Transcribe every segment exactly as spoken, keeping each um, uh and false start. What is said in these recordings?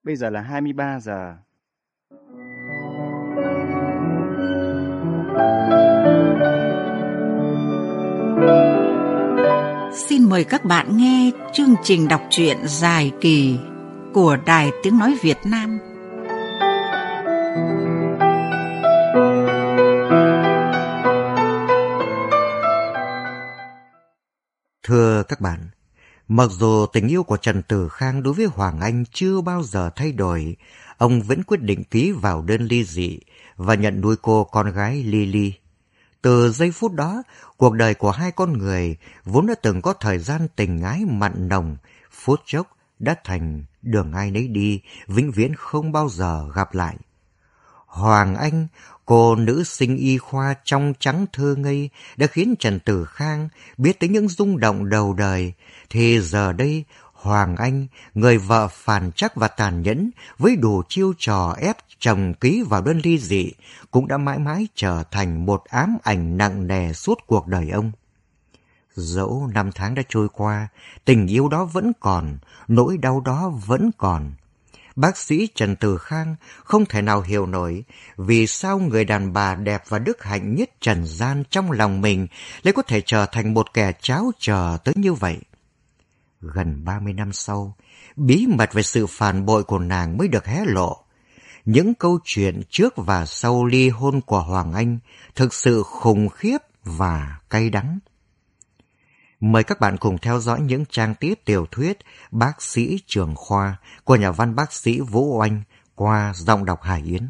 Bây giờ là hai mươi ba giờ. Xin mời các bạn nghe chương trình đọc truyện dài kỳ của Đài Tiếng Nói Việt Nam. Thưa các bạn, mặc dù tình yêu của Trần Tử Khang đối với Hoàng Anh chưa bao giờ thay đổi, ông vẫn quyết định ký vào đơn ly dị và nhận nuôi cô con gái Lily. Từ giây phút đó, cuộc đời của hai con người vốn đã từng có thời gian tình ái mặn nồng, phút chốc đã thành đường ai nấy đi, vĩnh viễn không bao giờ gặp lại. Hoàng Anh, cô nữ sinh y khoa trong trắng thơ ngây, đã khiến Trần Tử Khang biết tới những rung động đầu đời, thì giờ đây Hoàng Anh, người vợ phản trắc và tàn nhẫn với đủ chiêu trò ép chồng ký vào đơn ly dị, cũng đã mãi mãi trở thành một ám ảnh nặng nề suốt cuộc đời ông. Dẫu năm tháng đã trôi qua, tình yêu đó vẫn còn, nỗi đau đó vẫn còn. Bác sĩ Trần Tử Khang không thể nào hiểu nổi vì sao người đàn bà đẹp và đức hạnh nhất trần gian trong lòng mình lại có thể trở thành một kẻ tráo trở tới như vậy. Gần ba mươi năm sau, bí mật về sự phản bội của nàng mới được hé lộ. Những câu chuyện trước và sau ly hôn của Hoàng Anh thực sự khủng khiếp và cay đắng. Mời các bạn cùng theo dõi những trang tiếp tiểu thuyết Bác sĩ trưởng khoa của nhà văn bác sĩ Vũ Oanh qua giọng đọc Hải Yến.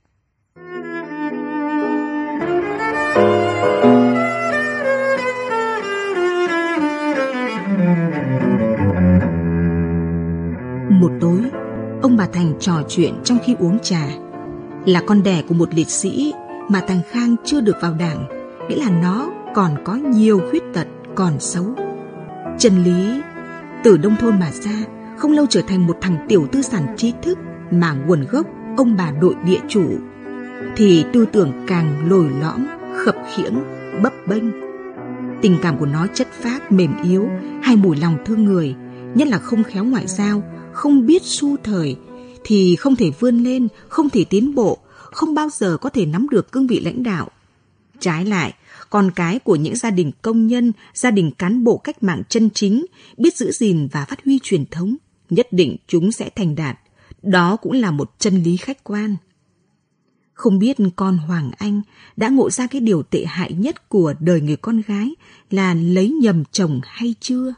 Một tối, ông bà Thành trò chuyện trong khi uống trà. Là con đẻ của một liệt sĩ mà thằng Khang chưa được vào đảng, nghĩa là nó còn có nhiều khuyết tật, còn xấu. Trần Lý từ nông thôn mà ra, không lâu trở thành một thằng tiểu tư sản trí thức mà nguồn gốc ông bà nội địa chủ, thì tư tưởng càng lồi lõm, khập khiễng, bấp bênh. Tình cảm của nó chất phác, mềm yếu, hay mùi lòng thương người, nhất là không khéo ngoại giao, không biết xu thời, thì không thể vươn lên, không thể tiến bộ, không bao giờ có thể nắm được cương vị lãnh đạo. Trái lại, con cái của những gia đình công nhân, gia đình cán bộ cách mạng chân chính, biết giữ gìn và phát huy truyền thống, nhất định chúng sẽ thành đạt. Đó cũng là một chân lý khách quan. Không biết con Hoàng Anh đã ngộ ra cái điều tệ hại nhất của đời người con gái là lấy nhầm chồng hay chưa?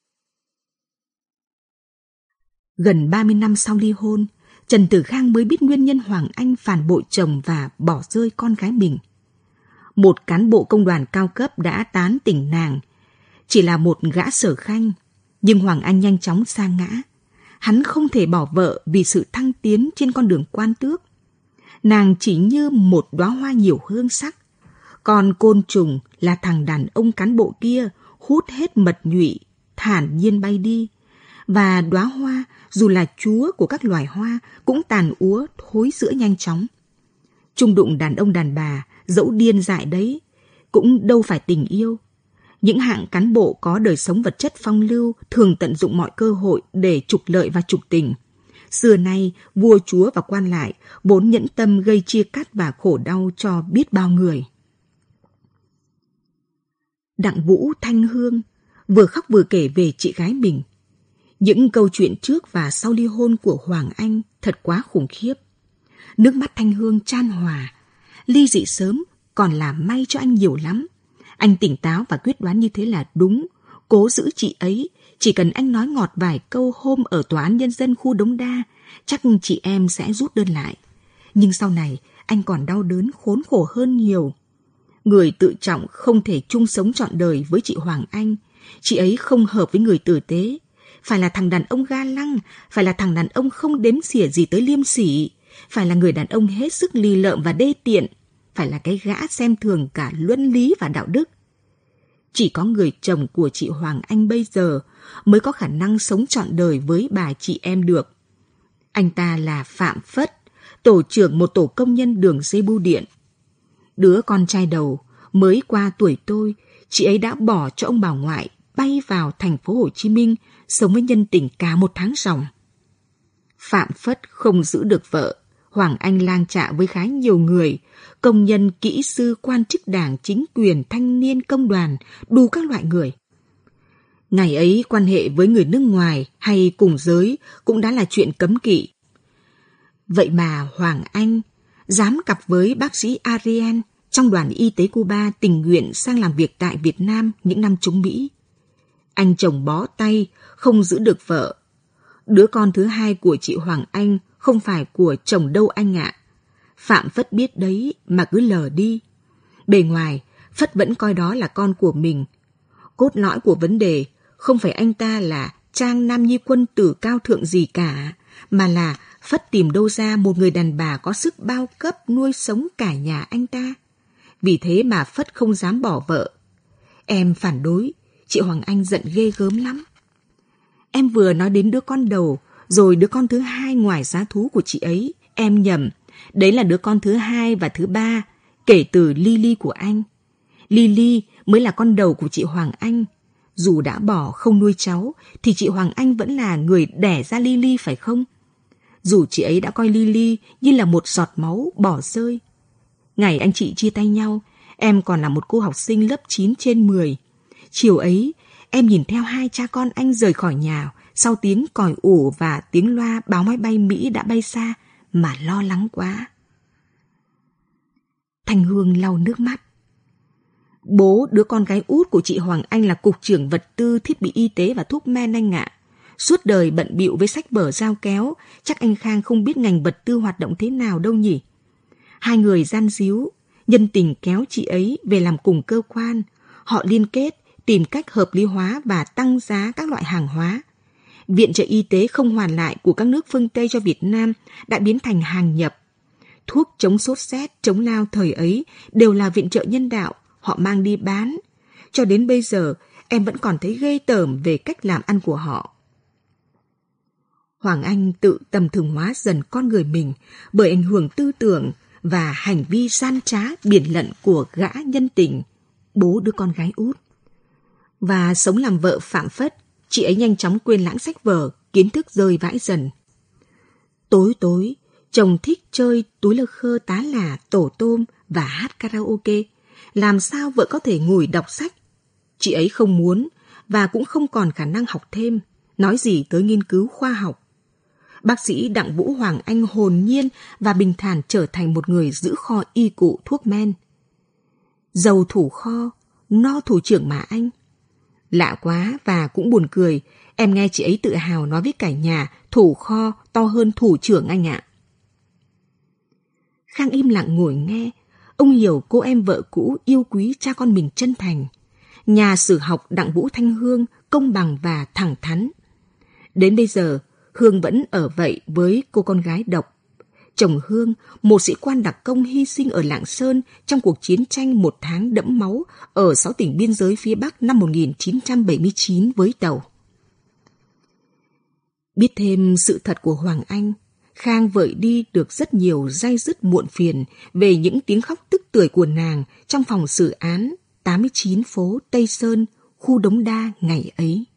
Gần ba mươi năm sau ly hôn, Trần Tử Khang mới biết nguyên nhân Hoàng Anh phản bội chồng và bỏ rơi con gái mình. Một cán bộ công đoàn cao cấp đã tán tỉnh nàng, chỉ là một gã sở khanh, nhưng Hoàng Anh nhanh chóng sa ngã. Hắn không thể bỏ vợ vì sự thăng tiến trên con đường quan tước. Nàng chỉ như một đóa hoa nhiều hương sắc, còn côn trùng là thằng đàn ông cán bộ kia hút hết mật nhụy, thản nhiên bay đi. Và đóa hoa, dù là chúa của các loài hoa, cũng tàn úa thối rữa nhanh chóng. Chung đụng đàn ông đàn bà, dẫu điên dại đấy, cũng đâu phải tình yêu. Những hạng cán bộ có đời sống vật chất phong lưu thường tận dụng mọi cơ hội để trục lợi và trục tình. Xưa nay, vua chúa và quan lại vốn nhẫn tâm gây chia cắt và khổ đau cho biết bao người. Đặng Vũ Thanh Hương vừa khóc vừa kể về chị gái mình. Những câu chuyện trước và sau ly hôn của Hoàng Anh thật quá khủng khiếp. Nước mắt Thanh Hương chan hòa. Ly dị sớm còn là may cho anh nhiều lắm. Anh tỉnh táo và quyết đoán như thế là đúng. Cố giữ chị ấy, chỉ cần anh nói ngọt vài câu hôm ở tòa án nhân dân khu Đống Đa, chắc chị em sẽ rút đơn lại. Nhưng sau này, anh còn đau đớn khốn khổ hơn nhiều. Người tự trọng không thể chung sống trọn đời với chị Hoàng Anh. Chị ấy không hợp với người tử tế. Phải là thằng đàn ông ga lăng, phải là thằng đàn ông không đếm xỉa gì tới liêm sỉ, phải là người đàn ông hết sức lì lợm và đê tiện, phải là cái gã xem thường cả luân lý và đạo đức. Chỉ có người chồng của chị Hoàng Anh bây giờ mới có khả năng sống trọn đời với bà chị em được. Anh ta là Phạm Phất, tổ trưởng một tổ công nhân đường dây bưu điện. Đứa con trai đầu mới qua tuổi tôi, chị ấy đã bỏ cho ông bà ngoại bay vào thành phố Hồ Chí Minh sống với nhân tình cả một tháng ròng. Phạm Phất không giữ được vợ, Hoàng Anh lang trạ với khá nhiều người, công nhân, kỹ sư, quan chức đảng, chính quyền, thanh niên, công đoàn, đủ các loại người. Ngày ấy quan hệ với người nước ngoài hay cùng giới cũng đã là chuyện cấm kỵ. Vậy mà Hoàng Anh dám cặp với bác sĩ Ariel trong đoàn y tế Cuba tình nguyện sang làm việc tại Việt Nam những năm chống Mỹ. Anh chồng bó tay, không giữ được vợ. Đứa con thứ hai của chị Hoàng Anh không phải của chồng đâu anh ạ. Phạm Phất biết đấy mà cứ lờ đi. Bề ngoài, Phất vẫn coi đó là con của mình. Cốt lõi của vấn đề không phải anh ta là trang nam nhi quân tử cao thượng gì cả, mà là Phất tìm đâu ra một người đàn bà có sức bao cấp nuôi sống cả nhà anh ta. Vì thế mà Phất không dám bỏ vợ. Em phản đối, chị Hoàng Anh giận ghê gớm lắm. Em vừa nói đến đứa con đầu, rồi đứa con thứ hai ngoài giá thú của chị ấy. Em nhầm, đấy là đứa con thứ hai và thứ ba, kể từ Lily của anh. Lily mới là con đầu của chị Hoàng Anh. Dù đã bỏ không nuôi cháu, thì chị Hoàng Anh vẫn là người đẻ ra Lily phải không? Dù chị ấy đã coi Lily như là một giọt máu bỏ rơi. Ngày anh chị chia tay nhau, em còn là một cô học sinh lớp chín trên mười. Chiều ấy, em nhìn theo hai cha con anh rời khỏi nhà sau tiếng còi ủ và tiếng loa báo máy bay Mỹ đã bay xa mà lo lắng quá. Thanh Hương lau nước mắt. Bố đứa con gái út của chị Hoàng Anh là cục trưởng vật tư, thiết bị y tế và thuốc men anh ạ. Suốt đời bận bịu với sách vở dao kéo, chắc anh Khang không biết ngành vật tư hoạt động thế nào đâu nhỉ. Hai người gian díu, nhân tình kéo chị ấy về làm cùng cơ quan. Họ liên kết, tìm cách hợp lý hóa và tăng giá các loại hàng hóa. Viện trợ y tế không hoàn lại của các nước phương Tây cho Việt Nam đã biến thành hàng nhập. Thuốc chống sốt rét, chống lao thời ấy đều là viện trợ nhân đạo, họ mang đi bán. Cho đến bây giờ, em vẫn còn thấy ghê tởm về cách làm ăn của họ. Hoàng Anh tự tầm thường hóa dần con người mình bởi ảnh hưởng tư tưởng và hành vi gian trá biển lận của gã nhân tình, bố đứa con gái út. Và sống làm vợ Phạm Phất, chị ấy nhanh chóng quên lãng sách vở, kiến thức rơi vãi dần. Tối tối, chồng thích chơi túi lơ khơ tá là, tổ tôm và hát karaoke. Làm sao vợ có thể ngồi đọc sách? Chị ấy không muốn và cũng không còn khả năng học thêm, nói gì tới nghiên cứu khoa học. Bác sĩ Đặng Vũ Hoàng Anh hồn nhiên và bình thản trở thành một người giữ kho y cụ thuốc men. Giàu thủ kho, no thủ trưởng mà anh. Lạ quá và cũng buồn cười, em nghe chị ấy tự hào nói với cả nhà thủ kho to hơn thủ trưởng anh ạ. Khang im lặng ngồi nghe, ông hiểu cô em vợ cũ yêu quý cha con mình chân thành. Nhà sử học Đặng Vũ Thanh Hương công bằng và thẳng thắn. Đến bây giờ, Hương vẫn ở vậy với cô con gái độc. Chồng Hương, một sĩ quan đặc công hy sinh ở Lạng Sơn trong cuộc chiến tranh một tháng đẫm máu ở sáu tỉnh biên giới phía Bắc năm một nghìn chín trăm bảy mươi chín với tàu. Biết thêm sự thật của Hoàng Anh, Khang vợi đi được rất nhiều day dứt muộn phiền về những tiếng khóc tức tưởi của nàng trong phòng xử án tám mươi chín phố Tây Sơn, khu Đống Đa ngày ấy.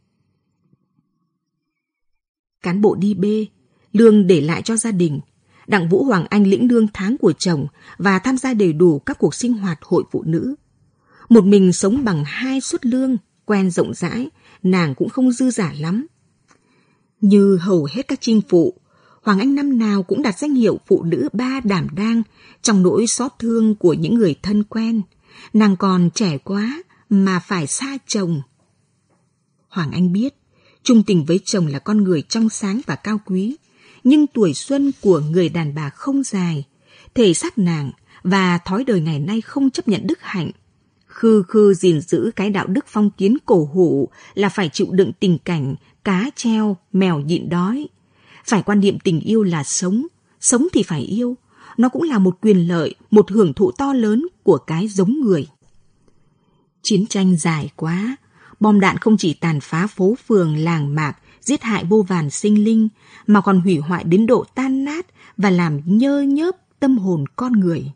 Cán bộ đi bê, lương để lại cho gia đình. Đặng Vũ Hoàng Anh lĩnh lương tháng của chồng và tham gia đầy đủ các cuộc sinh hoạt hội phụ nữ. Một mình sống bằng hai suất lương, quen rộng rãi, nàng cũng không dư giả lắm. Như hầu hết các chinh phụ, Hoàng Anh năm nào cũng đặt danh hiệu phụ nữ ba đảm đang trong nỗi xót thương của những người thân quen. Nàng còn trẻ quá mà phải xa chồng. Hoàng Anh biết, chung tình với chồng là con người trong sáng và cao quý, nhưng tuổi xuân của người đàn bà không dài, thể xác nàng và thói đời ngày nay không chấp nhận đức hạnh. Khư khư gìn giữ cái đạo đức phong kiến cổ hủ là phải chịu đựng tình cảnh cá treo, mèo nhịn đói. Phải quan niệm tình yêu là sống, sống thì phải yêu. Nó cũng là một quyền lợi, một hưởng thụ to lớn của cái giống người. Chiến tranh dài quá, bom đạn không chỉ tàn phá phố phường, làng mạc, giết hại vô vàn sinh linh, mà còn hủy hoại đến độ tan nát và làm nhơ nhớp tâm hồn con người.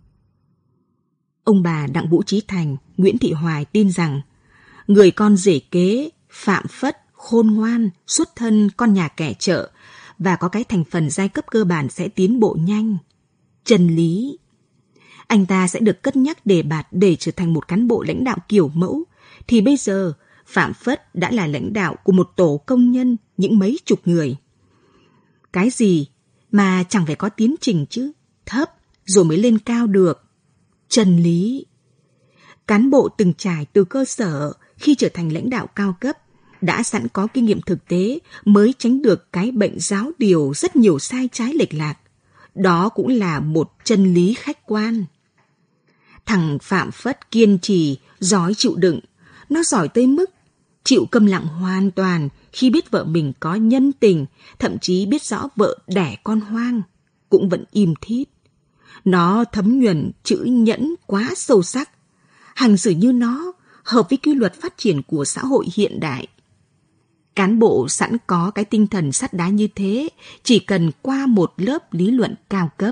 Ông bà Đặng Vũ Chí Thành, Nguyễn Thị Hoài tin rằng người con rể kế, Phạm Phất, khôn ngoan, xuất thân con nhà kẻ chợ và có cái thành phần giai cấp cơ bản sẽ tiến bộ nhanh. Chân lý. Anh ta sẽ được cất nhắc đề bạt để trở thành một cán bộ lãnh đạo kiểu mẫu, thì bây giờ Phạm Phất đã là lãnh đạo của một tổ công nhân những mấy chục người. Cái gì mà chẳng phải có tiến trình chứ, thấp rồi mới lên cao được. Chân lý. Cán bộ từng trải từ cơ sở khi trở thành lãnh đạo cao cấp đã sẵn có kinh nghiệm thực tế mới tránh được cái bệnh giáo điều rất nhiều sai trái lệch lạc. Đó cũng là một chân lý khách quan. Thằng Phạm Phất kiên trì, giỏi chịu đựng. Nó giỏi tới mức chịu câm lặng hoàn toàn khi biết vợ mình có nhân tình, thậm chí biết rõ vợ đẻ con hoang, cũng vẫn im thít. Nó thấm nhuần chữ nhẫn quá sâu sắc. Hành xử như nó hợp với quy luật phát triển của xã hội hiện đại. Cán bộ sẵn có cái tinh thần sắt đá như thế, chỉ cần qua một lớp lý luận cao cấp.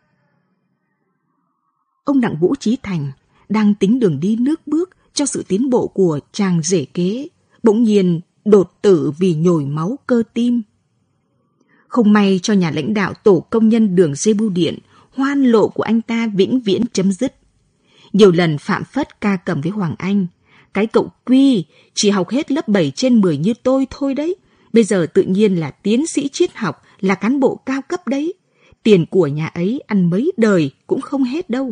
Ông Đặng Vũ Chí Thành đang tính đường đi nước bước cho sự tiến bộ của chàng rể kế, bỗng nhiên đột tử vì nhồi máu cơ tim. Không may cho nhà lãnh đạo tổ công nhân đường dây bưu điện, hoan lộ của anh ta vĩnh viễn chấm dứt. Nhiều lần Phạm Phất ca cầm với Hoàng Anh, cái cậu Quy chỉ học hết lớp bảy trên mười như tôi thôi đấy, bây giờ tự nhiên là tiến sĩ triết học, là cán bộ cao cấp đấy. Tiền của nhà ấy ăn mấy đời cũng không hết đâu.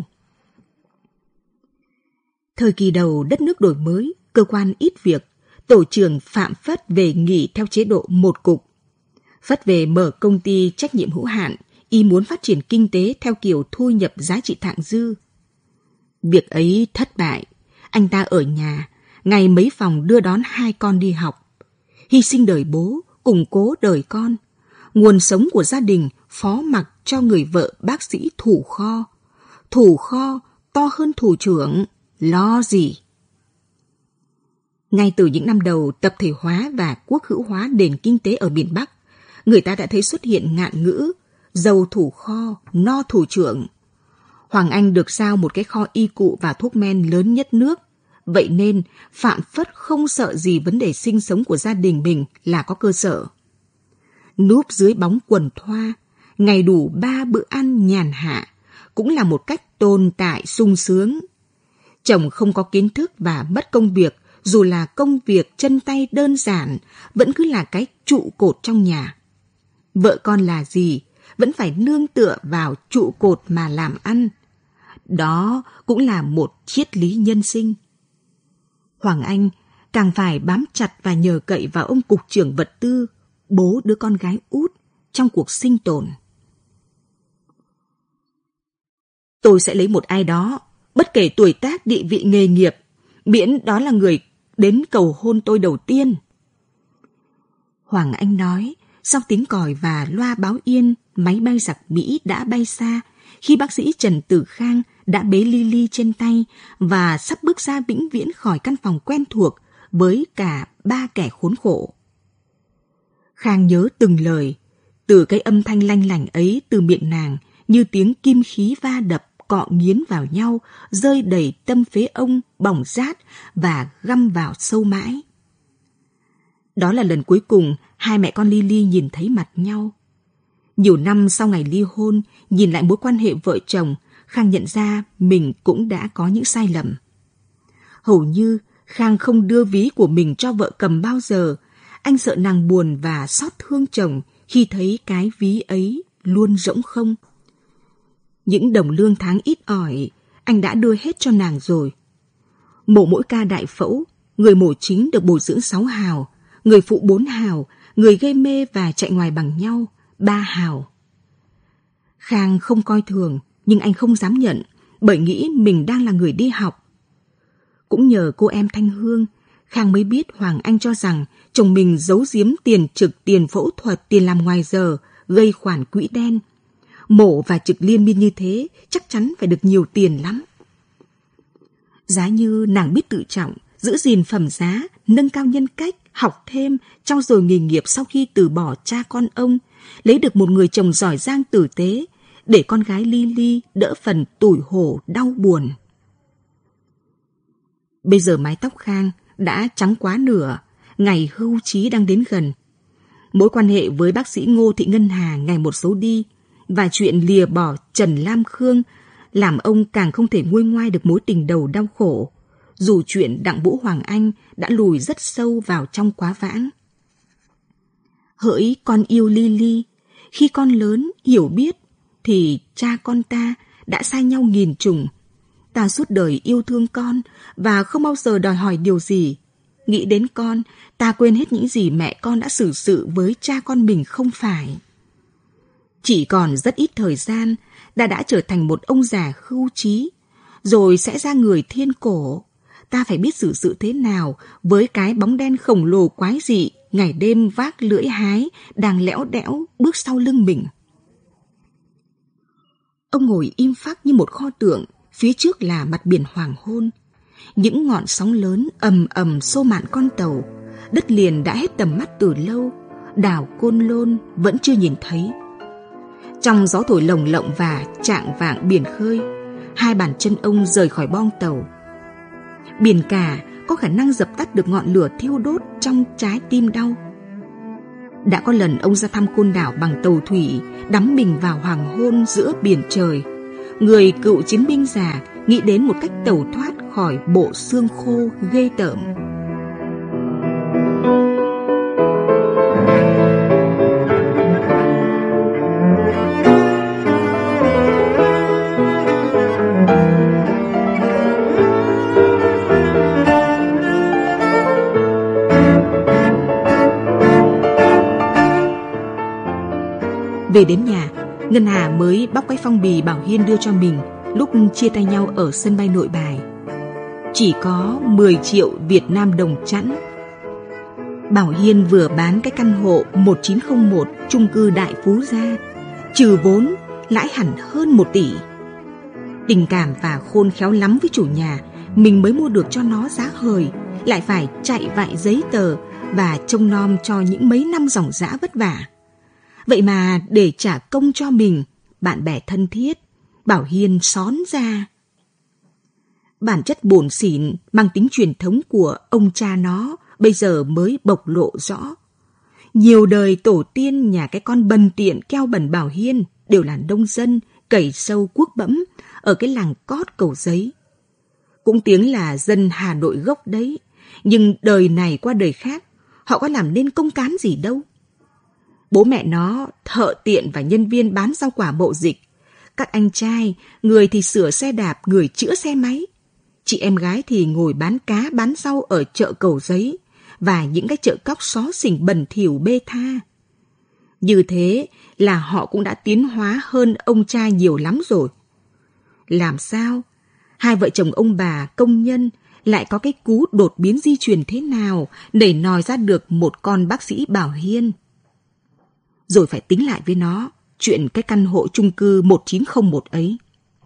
Thời kỳ đầu đất nước đổi mới, cơ quan ít việc, tổ trưởng Phạm Phất về nghỉ theo chế độ một cục. Phất về mở công ty trách nhiệm hữu hạn, y muốn phát triển kinh tế theo kiểu thu nhập giá trị thặng dư. Việc ấy thất bại, anh ta ở nhà, ngày mấy phòng đưa đón hai con đi học. Hy sinh đời bố, củng cố đời con. Nguồn sống của gia đình phó mặc cho người vợ bác sĩ thủ kho. Thủ kho to hơn thủ trưởng, lo gì? Ngay từ những năm đầu tập thể hóa và quốc hữu hóa nền kinh tế ở miền Bắc, người ta đã thấy xuất hiện ngạn ngữ giàu thủ kho, no thủ trưởng. Hoàng Anh được giao một cái kho y cụ và thuốc men lớn nhất nước. Vậy nên Phạm Phất không sợ gì vấn đề sinh sống của gia đình mình là có cơ sở. Núp dưới bóng quần thoa, ngày đủ ba bữa ăn nhàn hạ, cũng là một cách tồn tại sung sướng. Chồng không có kiến thức và mất công việc, dù là công việc chân tay đơn giản, vẫn cứ là cái trụ cột trong nhà. Vợ con là gì, vẫn phải nương tựa vào trụ cột mà làm ăn. Đó cũng là một triết lý nhân sinh. Hoàng Anh càng phải bám chặt và nhờ cậy vào ông cục trưởng vật tư, bố đứa con gái út, trong cuộc sinh tồn. Tôi sẽ lấy một ai đó, bất kể tuổi tác, địa vị, nghề nghiệp, miễn đó là người đến cầu hôn tôi đầu tiên. Hoàng Anh nói, sau tiếng còi và loa báo yên, máy bay giặc Mỹ đã bay xa, khi bác sĩ Trần Tử Khang đã bế Lily trên tay và sắp bước ra vĩnh viễn khỏi căn phòng quen thuộc với cả ba kẻ khốn khổ. Khang nhớ từng lời, từ cái âm thanh lanh lảnh ấy từ miệng nàng như tiếng kim khí va đập cọ nghiến vào nhau, rơi đầy tâm phế ông, bỏng rát và găm vào sâu mãi. Đó là lần cuối cùng hai mẹ con Lily nhìn thấy mặt nhau. Nhiều năm sau ngày ly hôn, nhìn lại mối quan hệ vợ chồng, Khang nhận ra mình cũng đã có những sai lầm. Hầu như Khang không đưa ví của mình cho vợ cầm bao giờ. Anh sợ nàng buồn và xót thương chồng khi thấy cái ví ấy luôn rỗng không. Những đồng lương tháng ít ỏi, anh đã đưa hết cho nàng rồi. Mổ mỗi ca đại phẫu, người mổ chính được bồi dưỡng sáu hào, người phụ bốn hào, người gây mê và chạy ngoài bằng nhau, ba hào. Khang không coi thường, nhưng anh không dám nhận, bởi nghĩ mình đang là người đi học. Cũng nhờ cô em Thanh Hương, Khang mới biết Hoàng Anh cho rằng chồng mình giấu giếm tiền trực, tiền phẫu thuật, tiền làm ngoài giờ, gây khoản quỹ đen. Mổ và trực liên miên như thế, chắc chắn phải được nhiều tiền lắm. Giá như nàng biết tự trọng, giữ gìn phẩm giá, nâng cao nhân cách, học thêm, trau dồi nghề nghiệp sau khi từ bỏ cha con ông, lấy được một người chồng giỏi giang tử tế, để con gái Lily đỡ phần tủi hổ đau buồn. Bây giờ mái tóc Khang đã trắng quá nửa, ngày hưu trí đang đến gần. Mối quan hệ với bác sĩ Ngô Thị Ngân Hà ngày một xấu đi, và chuyện lìa bỏ Trần Lam Khương làm ông càng không thể nguôi ngoai được mối tình đầu đau khổ, dù chuyện Đặng Vũ Hoàng Anh đã lùi rất sâu vào trong quá vãng. Hỡi con yêu Lily, khi con lớn hiểu biết thì cha con ta đã xa nhau nghìn trùng. Ta suốt đời yêu thương con và không bao giờ đòi hỏi điều gì. Nghĩ đến con, ta quên hết những gì mẹ con đã xử sự với cha con mình không phải. Chỉ còn rất ít thời gian, ta đã trở thành một ông già hưu trí, rồi sẽ ra người thiên cổ. Ta phải biết xử sự thế nào với cái bóng đen khổng lồ quái dị, ngày đêm vác lưỡi hái, đang lẽo đẽo bước sau lưng mình. Ông ngồi im phắc như một kho tượng, phía trước là mặt biển hoàng hôn. Những ngọn sóng lớn ầm ầm xô mạn con tàu, đất liền đã hết tầm mắt từ lâu, đảo Côn Lôn vẫn chưa nhìn thấy. Trong gió thổi lồng lộng và chạng vạng biển khơi, hai bàn chân ông rời khỏi boong tàu. Biển cả có khả năng dập tắt được ngọn lửa thiêu đốt trong trái tim đau. Đã có lần ông ra thăm Côn Đảo bằng tàu thủy, đắm mình vào hoàng hôn giữa biển trời. Người cựu chiến binh già nghĩ đến một cách tẩu thoát khỏi bộ xương khô ghê tởm. Về đến nhà, Ngân Hà mới bóc cái phong bì Bảo Hiên đưa cho mình lúc chia tay nhau ở sân bay Nội Bài. Chỉ có mười triệu Việt Nam đồng chẵn. Bảo Hiên vừa bán cái căn hộ một chín không một chung cư Đại Phú ra, trừ vốn lãi hẳn hơn một tỷ. Tình cảm và khôn khéo lắm với chủ nhà, mình mới mua được cho nó giá hời, lại phải chạy vạy giấy tờ và trông nom cho những mấy năm dòng dã vất vả. Vậy mà để trả công cho mình, bạn bè thân thiết, Bảo Hiên xón ra. Bản chất bổn xỉn mang tính truyền thống của ông cha nó bây giờ mới bộc lộ rõ. Nhiều đời tổ tiên nhà cái con bần tiện keo bẩn Bảo Hiên đều là nông dân, cày sâu cuốc bẫm ở cái làng Cót Cầu Giấy. Cũng tiếng là dân Hà Nội gốc đấy, nhưng đời này qua đời khác, họ có làm nên công cán gì đâu. Bố mẹ nó thợ tiện và nhân viên bán rau quả Mậu Dịch. Các anh trai, người thì sửa xe đạp, người chữa xe máy. Chị em gái thì ngồi bán cá, bán rau ở chợ Cầu Giấy và những cái chợ cóc xó xỉnh bẩn thỉu bê tha. Như thế là họ cũng đã tiến hóa hơn ông cha nhiều lắm rồi. Làm sao? Hai vợ chồng ông bà công nhân lại có cái cú đột biến di truyền thế nào để nòi ra được một con bác sĩ Bảo Hiên? Rồi phải tính lại với nó chuyện cái căn hộ chung cư một chín không một ấy.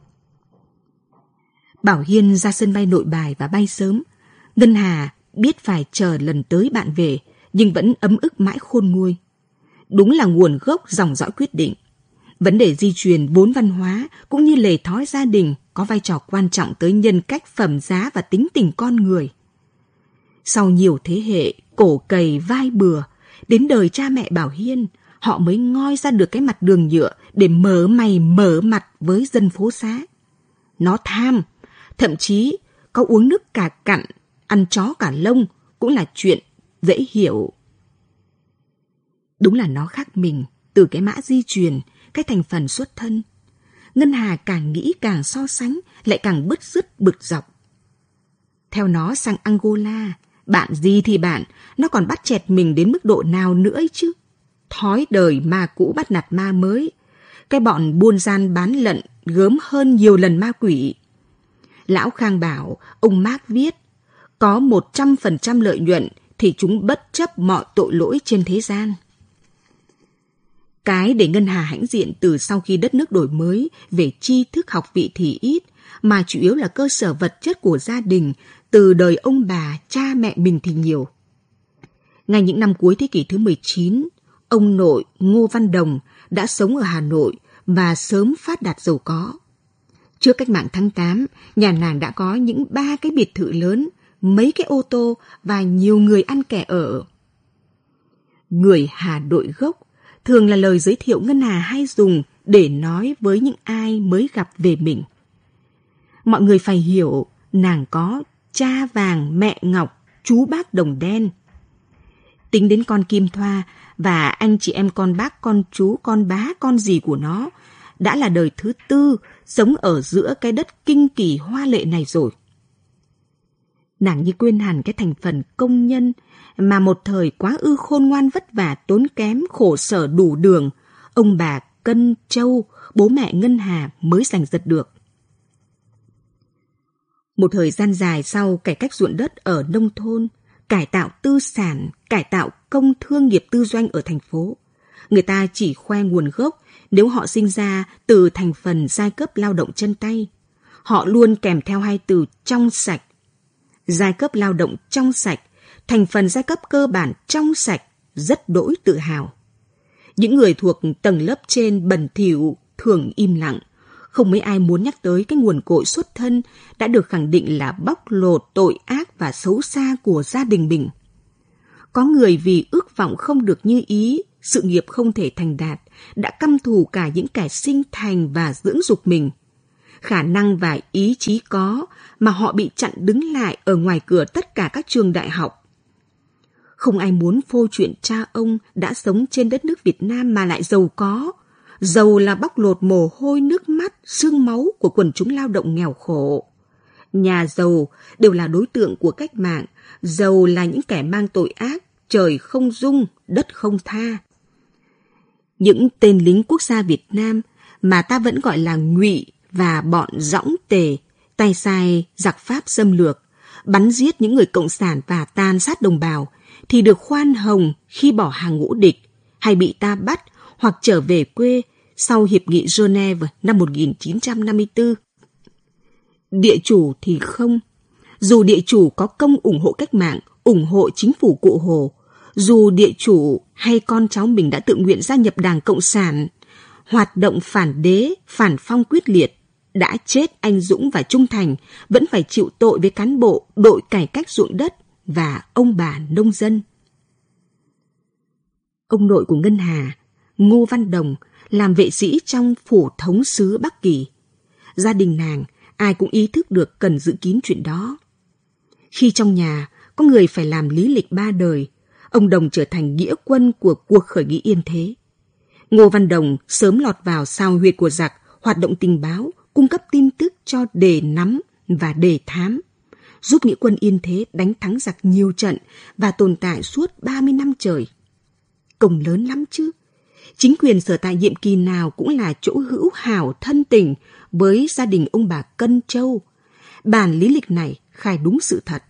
Bảo Hiên ra sân bay Nội Bài và bay sớm. Ngân Hà biết phải chờ lần tới bạn về, nhưng vẫn ấm ức mãi khôn nguôi. Đúng là nguồn gốc dòng dõi quyết định. Vấn đề di truyền vốn văn hóa cũng như lề thói gia đình có vai trò quan trọng tới nhân cách, phẩm giá và tính tình con người. Sau nhiều thế hệ cổ cày vai bừa, đến đời cha mẹ Bảo Hiên, họ mới ngoi ra được cái mặt đường nhựa để mở mày mở mặt với dân phố xá. Nó tham, thậm chí có uống nước cả cặn, ăn chó cả lông cũng là chuyện dễ hiểu. Đúng là nó khác mình từ cái mã di truyền, cái thành phần xuất thân. Ngân Hà càng nghĩ càng so sánh, lại càng bứt rứt bực dọc. Theo nó sang Angola, bạn gì thì bạn, nó còn bắt chẹt mình đến mức độ nào nữa ấy chứ. Thói đời ma cũ bắt nạt ma mới. Cái bọn buôn gian bán lận gớm hơn nhiều lần ma quỷ. Lão Khang bảo, ông Mark viết, có một trăm phần trăm lợi nhuận thì chúng bất chấp mọi tội lỗi trên thế gian. Cái để Ngân Hà hãnh diện từ sau khi đất nước đổi mới về tri thức học vị thì ít, mà chủ yếu là cơ sở vật chất của gia đình từ đời ông bà, cha mẹ mình thì nhiều. Ngay những năm cuối thế kỷ thứ mười chín, ông nội Ngô Văn Đồng đã sống ở Hà Nội và sớm phát đạt giàu có. Trước cách mạng tháng tám, nhà nàng đã có những ba cái biệt thự lớn, mấy cái ô tô và nhiều người ăn kẻ ở. Người Hà đội gốc thường là lời giới thiệu Ngân Hà hay dùng để nói với những ai mới gặp về mình. Mọi người phải hiểu nàng có cha vàng, mẹ ngọc, chú bác đồng đen. Tính đến con Kim Thoa và anh chị em con bác, con chú, con bá, con dì của nó đã là đời thứ tư sống ở giữa cái đất kinh kỳ hoa lệ này rồi. Nàng như quên hẳn cái thành phần công nhân mà một thời quá ư khôn ngoan vất vả tốn kém khổ sở đủ đường, ông bà Cân Châu, bố mẹ Ngân Hà mới giành giật được. Một thời gian dài sau cải cách ruộng đất ở nông thôn, cải tạo tư sản, cải tạo công thương nghiệp tư doanh ở thành phố, người ta chỉ khoe nguồn gốc nếu họ sinh ra từ thành phần giai cấp lao động chân tay. Họ luôn kèm theo hai từ trong sạch. Giai cấp lao động trong sạch, thành phần giai cấp cơ bản trong sạch, rất đỗi tự hào. Những người thuộc tầng lớp trên bẩn thỉu thường im lặng, không mấy ai muốn nhắc tới cái nguồn cội xuất thân đã được khẳng định là bóc lột, tội ác và xấu xa của gia đình mình. Có người vì ước vọng không được như ý, sự nghiệp không thể thành đạt, đã căm thù cả những kẻ sinh thành và dưỡng dục mình. Khả năng và ý chí có mà họ bị chặn đứng lại ở ngoài cửa tất cả các trường đại học. Không ai muốn phô chuyện cha ông đã sống trên đất nước Việt Nam mà lại giàu có. Giàu là bóc lột mồ hôi, nước mắt, xương máu của quần chúng lao động nghèo khổ. Nhà giàu đều là đối tượng của cách mạng, giàu là những kẻ mang tội ác, trời không dung, đất không tha. Những tên lính quốc gia Việt Nam mà ta vẫn gọi là Ngụy và bọn Dõng Tề, tay sai giặc Pháp xâm lược, bắn giết những người cộng sản và tàn sát đồng bào, thì được khoan hồng khi bỏ hàng ngũ địch, hay bị ta bắt hoặc trở về quê sau Hiệp nghị Geneva năm một nghìn chín trăm năm mươi tư. Địa chủ thì không. Dù địa chủ có công ủng hộ cách mạng, ủng hộ chính phủ Cụ Hồ, dù địa chủ hay con cháu mình đã tự nguyện gia nhập Đảng Cộng sản, hoạt động phản đế, phản phong quyết liệt, đã chết anh dũng và trung thành, vẫn phải chịu tội với cán bộ đội cải cách ruộng đất và ông bà nông dân. Ông nội của Ngân Hà, Ngô Văn Đồng, làm vệ sĩ trong phủ thống sứ Bắc Kỳ. Gia đình nàng, ai cũng ý thức được cần giữ kín chuyện đó. Khi trong nhà có người phải làm lý lịch ba đời, ông Đồng trở thành nghĩa quân của cuộc khởi nghĩa Yên Thế. Ngô Văn Đồng sớm lọt vào sao huyệt của giặc, hoạt động tình báo, cung cấp tin tức cho đề nắm và đề thám, giúp nghĩa quân Yên Thế đánh thắng giặc nhiều trận và tồn tại suốt ba mươi năm trời. Công lớn lắm chứ. Chính quyền sở tại nhiệm kỳ nào cũng là chỗ hữu hảo thân tình với gia đình ông bà Cân Châu. Bản lý lịch này khai đúng sự thật.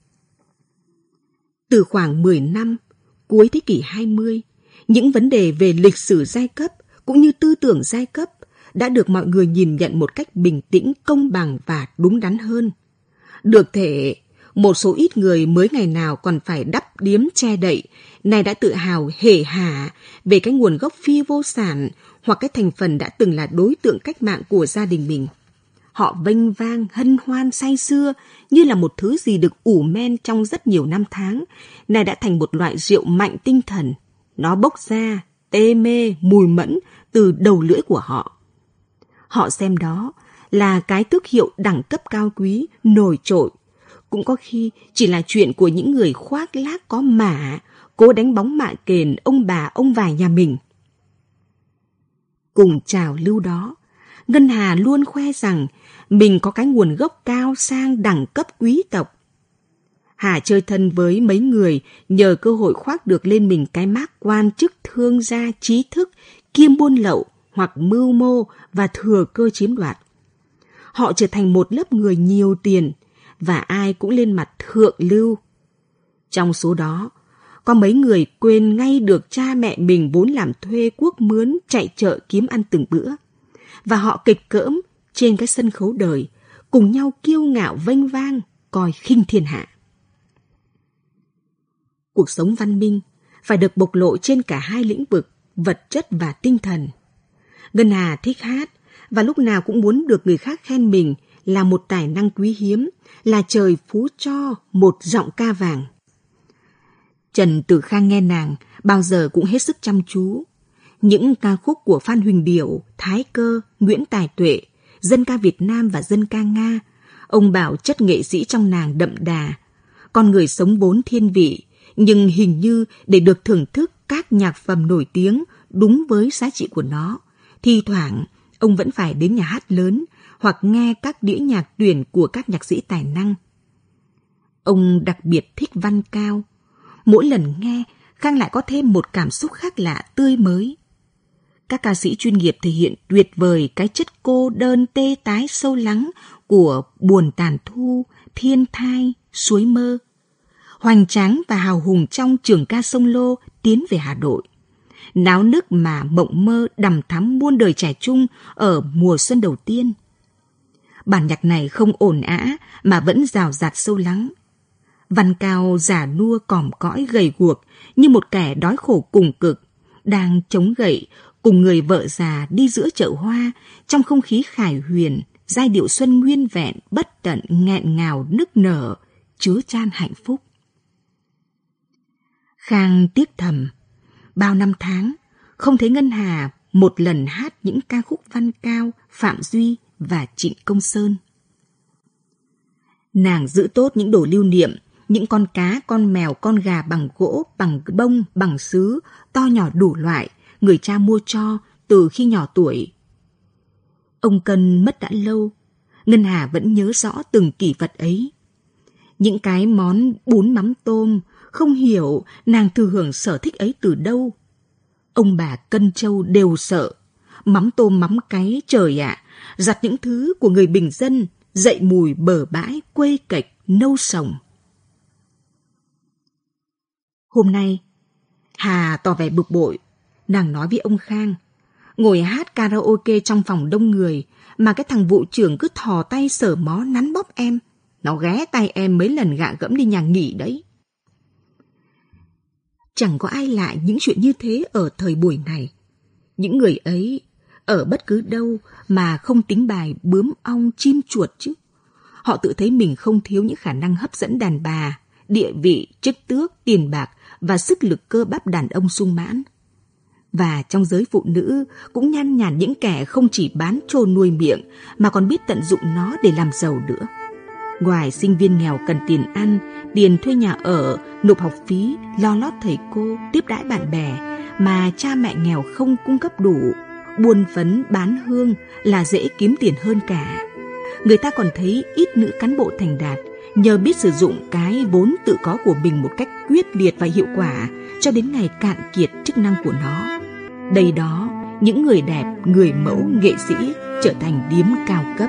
Từ khoảng mười năm, cuối thế kỷ hai mươi, những vấn đề về lịch sử giai cấp cũng như tư tưởng giai cấp đã được mọi người nhìn nhận một cách bình tĩnh, công bằng và đúng đắn hơn. Được thể, một số ít người mới ngày nào còn phải đắp điếm che đậy, nay đã tự hào hể hả về cái nguồn gốc phi vô sản hoặc cái thành phần đã từng là đối tượng cách mạng của gia đình mình. Họ vênh vang, hân hoan, say sưa như là một thứ gì được ủ men trong rất nhiều năm tháng, nay đã thành một loại rượu mạnh tinh thần. Nó bốc ra, tê mê, mùi mẫn từ đầu lưỡi của họ. Họ xem đó là cái tước hiệu đẳng cấp cao quý, nổi trội. Cũng có khi chỉ là chuyện của những người khoác lác có mả, cố đánh bóng mạ kền ông bà ông vải nhà mình. Cùng trào lưu đó, Ngân Hà luôn khoe rằng mình có cái nguồn gốc cao sang đẳng cấp quý tộc. Hà chơi thân với mấy người nhờ cơ hội khoác được lên mình cái mác quan chức thương gia trí thức, kiêm buôn lậu hoặc mưu mô và thừa cơ chiếm đoạt. Họ trở thành một lớp người nhiều tiền và ai cũng lên mặt thượng lưu. Trong số đó, có mấy người quên ngay được cha mẹ mình vốn làm thuê cuốc mướn chạy chợ kiếm ăn từng bữa. Và họ kịch cỡm trên cái sân khấu đời, cùng nhau kiêu ngạo vênh vang, coi khinh thiên hạ. Cuộc sống văn minh phải được bộc lộ trên cả hai lĩnh vực, vật chất và tinh thần. Ngân Hà thích hát và lúc nào cũng muốn được người khác khen mình là một tài năng quý hiếm, là trời phú cho một giọng ca vàng. Trần Tử Khang nghe nàng bao giờ cũng hết sức chăm chú. Những ca khúc của Phan Huỳnh Điểu, Thái Cơ, Nguyễn Tài Tuệ, dân ca Việt Nam và dân ca Nga, ông bảo chất nghệ sĩ trong nàng đậm đà. Con người sống bốn thiên vị, nhưng hình như để được thưởng thức các nhạc phẩm nổi tiếng đúng với giá trị của nó, thi thoảng ông vẫn phải đến nhà hát lớn hoặc nghe các đĩa nhạc tuyển của các nhạc sĩ tài năng. Ông đặc biệt thích văn cao. Mỗi lần nghe, Khang lại có thêm một cảm xúc khác lạ, tươi mới. Các ca sĩ chuyên nghiệp thể hiện tuyệt vời cái chất cô đơn tê tái sâu lắng của Buồn Tàn Thu, Thiên Thai, Suối Mơ. Hoành tráng và hào hùng trong trường ca sông Lô tiến về Hà Nội. Náo nức mà mộng mơ đằm thắm muôn đời trẻ trung ở mùa xuân đầu tiên. Bản nhạc này không ồn ào mà vẫn rào rạt sâu lắng. Văn cao già nua còm cõi gầy guộc như một kẻ đói khổ cùng cực, đang chống gậy cùng người vợ già đi giữa chợ hoa trong không khí khải huyền, giai điệu xuân nguyên vẹn bất tận nghẹn ngào nức nở, chứa chan hạnh phúc. Khang tiếc thầm, bao năm tháng không thấy Ngân Hà một lần hát những ca khúc văn cao Phạm Duy và Trịnh Công Sơn. Nàng giữ tốt những đồ lưu niệm, những con cá, con mèo, con gà bằng gỗ, bằng bông, bằng sứ, to nhỏ đủ loại, người cha mua cho từ khi nhỏ tuổi. Ông Cân mất đã lâu, Ngân Hà vẫn nhớ rõ từng kỷ vật ấy. Những cái món bún mắm tôm, không hiểu nàng thừa hưởng sở thích ấy từ đâu. Ông bà Cân Châu đều sợ. Mắm tôm mắm cái trời ạ, à, giặt những thứ của người bình dân, dậy mùi bờ bãi, quê kệch, nâu sồng. Hôm nay, Hà tỏ vẻ bực bội. Nàng nói với ông Khang, ngồi hát karaoke trong phòng đông người mà cái thằng vụ trưởng cứ thò tay sờ mó nắn bóp em. Nó ghé tay em mấy lần gạ gẫm đi nhà nghỉ đấy. Chẳng có ai lại những chuyện như thế ở thời buổi này. Những người ấy ở bất cứ đâu mà không tính bài bướm ong chim chuột chứ. Họ tự thấy mình không thiếu những khả năng hấp dẫn đàn bà, địa vị, chức tước, tiền bạc và sức lực cơ bắp đàn ông sung mãn. Và trong giới phụ nữ cũng nhan nhản những kẻ không chỉ bán trô nuôi miệng mà còn biết tận dụng nó để làm giàu nữa. Ngoài sinh viên nghèo cần tiền ăn, tiền thuê nhà ở, nộp học phí, lo lót thầy cô, tiếp đãi bạn bè mà cha mẹ nghèo không cung cấp đủ, buôn phấn bán hương là dễ kiếm tiền hơn cả. Người ta còn thấy ít nữ cán bộ thành đạt nhờ biết sử dụng cái vốn tự có của mình một cách quyết liệt và hiệu quả cho đến ngày cạn kiệt chức năng của nó. Đây đó, những người đẹp, người mẫu, nghệ sĩ trở thành điếm cao cấp.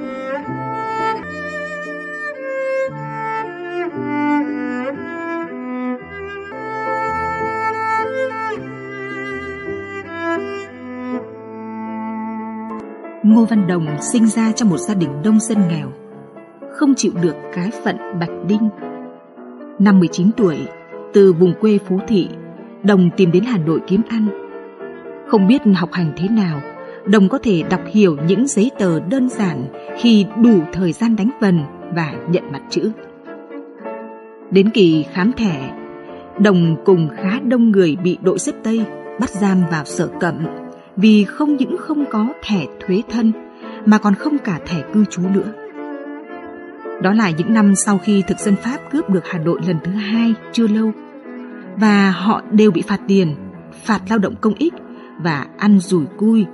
Ngô Văn Đồng sinh ra trong một gia đình nông dân nghèo, không chịu được cái phận bạch đinh. Năm mười chín tuổi, từ vùng quê Phú Thị, Đồng tìm đến Hà Nội kiếm ăn. Không biết học hành thế nào, Đồng có thể đọc hiểu những giấy tờ đơn giản khi đủ thời gian đánh vần và nhận mặt chữ. Đến kỳ khám thẻ, Đồng cùng khá đông người bị đội xếp Tây bắt giam vào Sở Cẩm vì không những không có thẻ thuế thân mà còn không cả thẻ cư trú nữa. Đó là những năm sau khi thực dân Pháp cướp được Hà Nội lần thứ hai chưa lâu, và họ đều bị phạt tiền, phạt lao động công ích và ăn rủi cui.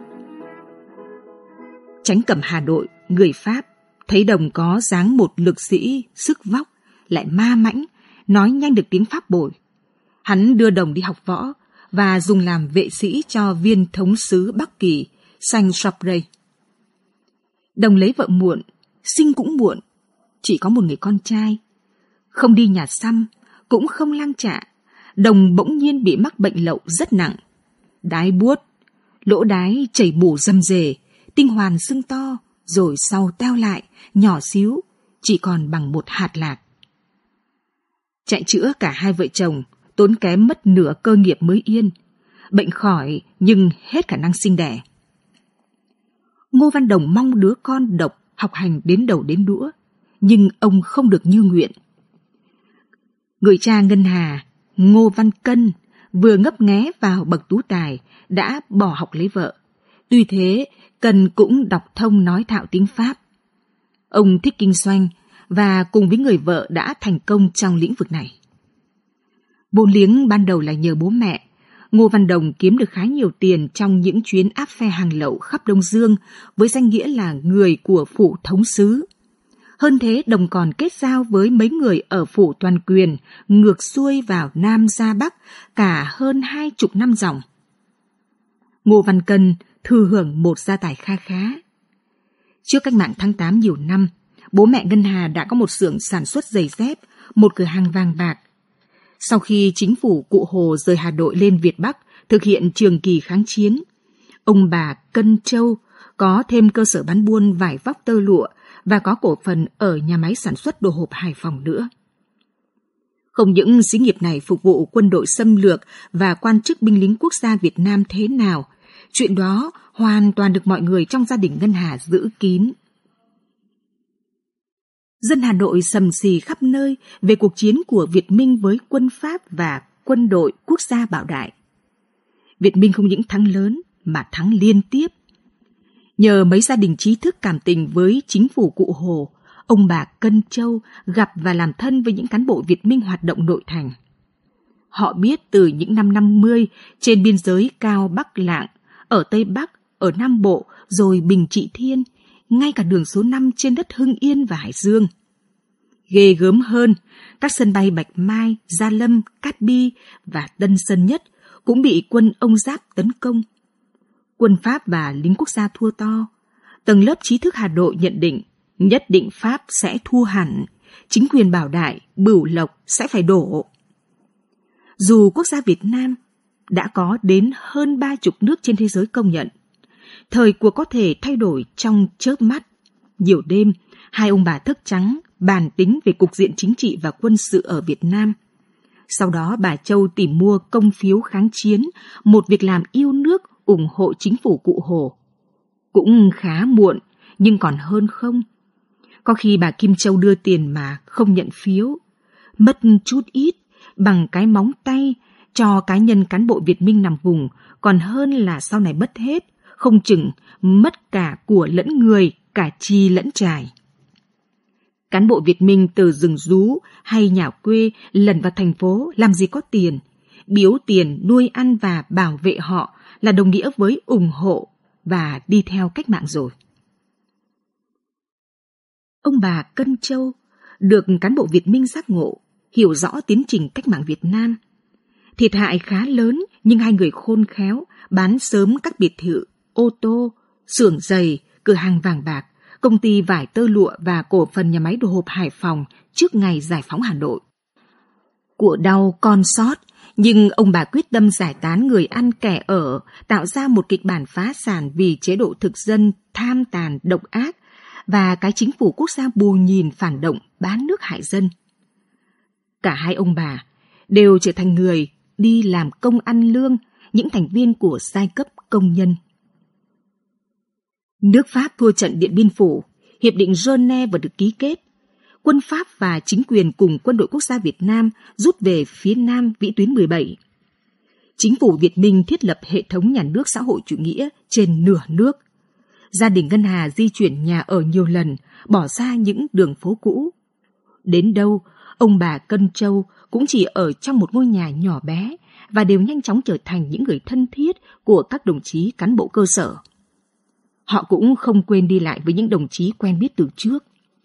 Chánh Cẩm Hà Nội, người Pháp, thấy Đồng có dáng một lực sĩ, sức vóc, lại ma mãnh, nói nhanh được tiếng Pháp bồi. Hắn đưa Đồng đi học võ và dùng làm vệ sĩ cho viên thống sứ Bắc Kỳ, Saint Chaprey. Đồng lấy vợ muộn, sinh cũng muộn, chỉ có một người con trai. Không đi nhà xăm, cũng không lang chạ, Đồng bỗng nhiên bị mắc bệnh lậu rất nặng. Đái buốt, lỗ đái chảy mủ rầm rề, tinh hoàn sưng to, rồi sau teo lại, nhỏ xíu, chỉ còn bằng một hạt lạc. Chạy chữa cả hai vợ chồng, tốn kém mất nửa cơ nghiệp mới yên. Bệnh khỏi nhưng hết khả năng sinh đẻ. Ngô Văn Đồng mong đứa con độc học hành đến đầu đến đũa, nhưng ông không được như nguyện. Người cha Ngân Hà Ngô Văn Cân vừa ngấp nghé vào bậc tú tài đã bỏ học lấy vợ. Tuy thế, Cân cũng đọc thông nói thạo tiếng Pháp. Ông thích kinh doanh và cùng với người vợ đã thành công trong lĩnh vực này. Vốn liếng ban đầu là nhờ bố mẹ, Ngô Văn Đồng kiếm được khá nhiều tiền trong những chuyến áp phe hàng lậu khắp Đông Dương với danh nghĩa là người của phủ thống sứ. Hơn thế, Đồng còn kết giao với mấy người ở phủ toàn quyền, ngược xuôi vào Nam ra Bắc cả hơn hai chục năm dòng. Ngô Văn Cân thừa hưởng một gia tài kha khá. Trước cách mạng tháng tám nhiều năm, bố mẹ Ngân Hà đã có một xưởng sản xuất giày dép, một cửa hàng vàng bạc. Sau khi chính phủ Cụ Hồ rời Hà Nội lên Việt Bắc thực hiện trường kỳ kháng chiến, ông bà Cân Châu có thêm cơ sở bán buôn vải vóc tơ lụa và có cổ phần ở nhà máy sản xuất đồ hộp Hải Phòng nữa. Không những xí nghiệp này phục vụ quân đội xâm lược và quan chức binh lính quốc gia Việt Nam thế nào, chuyện đó hoàn toàn được mọi người trong gia đình Ngân Hà giữ kín. Dân Hà Nội sầm xì khắp nơi về cuộc chiến của Việt Minh với quân Pháp và quân đội quốc gia Bảo Đại. Việt Minh không những thắng lớn mà thắng liên tiếp. Nhờ mấy gia đình trí thức cảm tình với chính phủ Cụ Hồ, ông bà Cân Châu gặp và làm thân với những cán bộ Việt Minh hoạt động nội thành. Họ biết từ những năm năm mươi trên biên giới Cao Bắc Lạng, ở Tây Bắc, ở Nam Bộ, rồi Bình Trị Thiên, ngay cả đường số năm trên đất Hưng Yên và Hải Dương. Ghê gớm hơn, các sân bay Bạch Mai, Gia Lâm, Cát Bi và Tân Sơn Nhất cũng bị quân ông Giáp tấn công. Quân Pháp và lính quốc gia thua to. Tầng lớp trí thức Hà Nội nhận định nhất định Pháp sẽ thua hẳn, chính quyền Bảo Đại, Bửu Lộc sẽ phải đổ. Dù quốc gia Việt Nam đã có đến hơn ba chục nước trên thế giới công nhận, thời cuộc có thể thay đổi trong chớp mắt. Nhiều đêm, hai ông bà thức trắng bàn tính về cục diện chính trị và quân sự ở Việt Nam. Sau đó bà Châu tìm mua công phiếu kháng chiến, một việc làm yêu nước ủng hộ chính phủ Cụ Hồ. Cũng khá muộn, nhưng còn hơn không. Có khi bà Kim Châu đưa tiền mà không nhận phiếu, mất chút ít bằng cái móng tay cho cá nhân cán bộ Việt Minh nằm vùng, còn hơn là sau này mất hết, không chừng mất cả của lẫn người, cả chi lẫn trải. Cán bộ Việt Minh từ rừng rú hay nhà quê lần vào thành phố làm gì có tiền, biếu tiền nuôi ăn và bảo vệ họ là đồng nghĩa với ủng hộ và đi theo cách mạng rồi. Ông bà Cân Châu được cán bộ Việt Minh giác ngộ, hiểu rõ tiến trình cách mạng Việt Nam. Thiệt hại khá lớn, nhưng hai người khôn khéo bán sớm các biệt thự, ô tô, xưởng giày, cửa hàng vàng bạc, công ty vải tơ lụa và cổ phần nhà máy đồ hộp Hải Phòng trước ngày giải phóng Hà Nội. Của đau con sót, nhưng ông bà quyết tâm giải tán người ăn kẻ ở, tạo ra một kịch bản phá sản vì chế độ thực dân tham tàn độc ác và cái chính phủ quốc gia bù nhìn phản động bán nước hại dân. Cả hai ông bà đều trở thành người đi làm công ăn lương, những thành viên của giai cấp công nhân. Nước Pháp thua trận Điện Biên Phủ, Hiệp định Geneva vừa được ký kết. Quân Pháp và chính quyền cùng quân đội quốc gia Việt Nam rút về phía Nam vĩ tuyến mười bảy. Chính phủ Việt Minh thiết lập hệ thống nhà nước xã hội chủ nghĩa trên nửa nước. Gia đình Ngân Hà di chuyển nhà ở nhiều lần, bỏ ra những đường phố cũ. Đến đâu, ông bà Cân Châu cũng chỉ ở trong một ngôi nhà nhỏ bé và đều nhanh chóng trở thành những người thân thiết của các đồng chí cán bộ cơ sở. Họ cũng không quên đi lại với những đồng chí quen biết từ trước.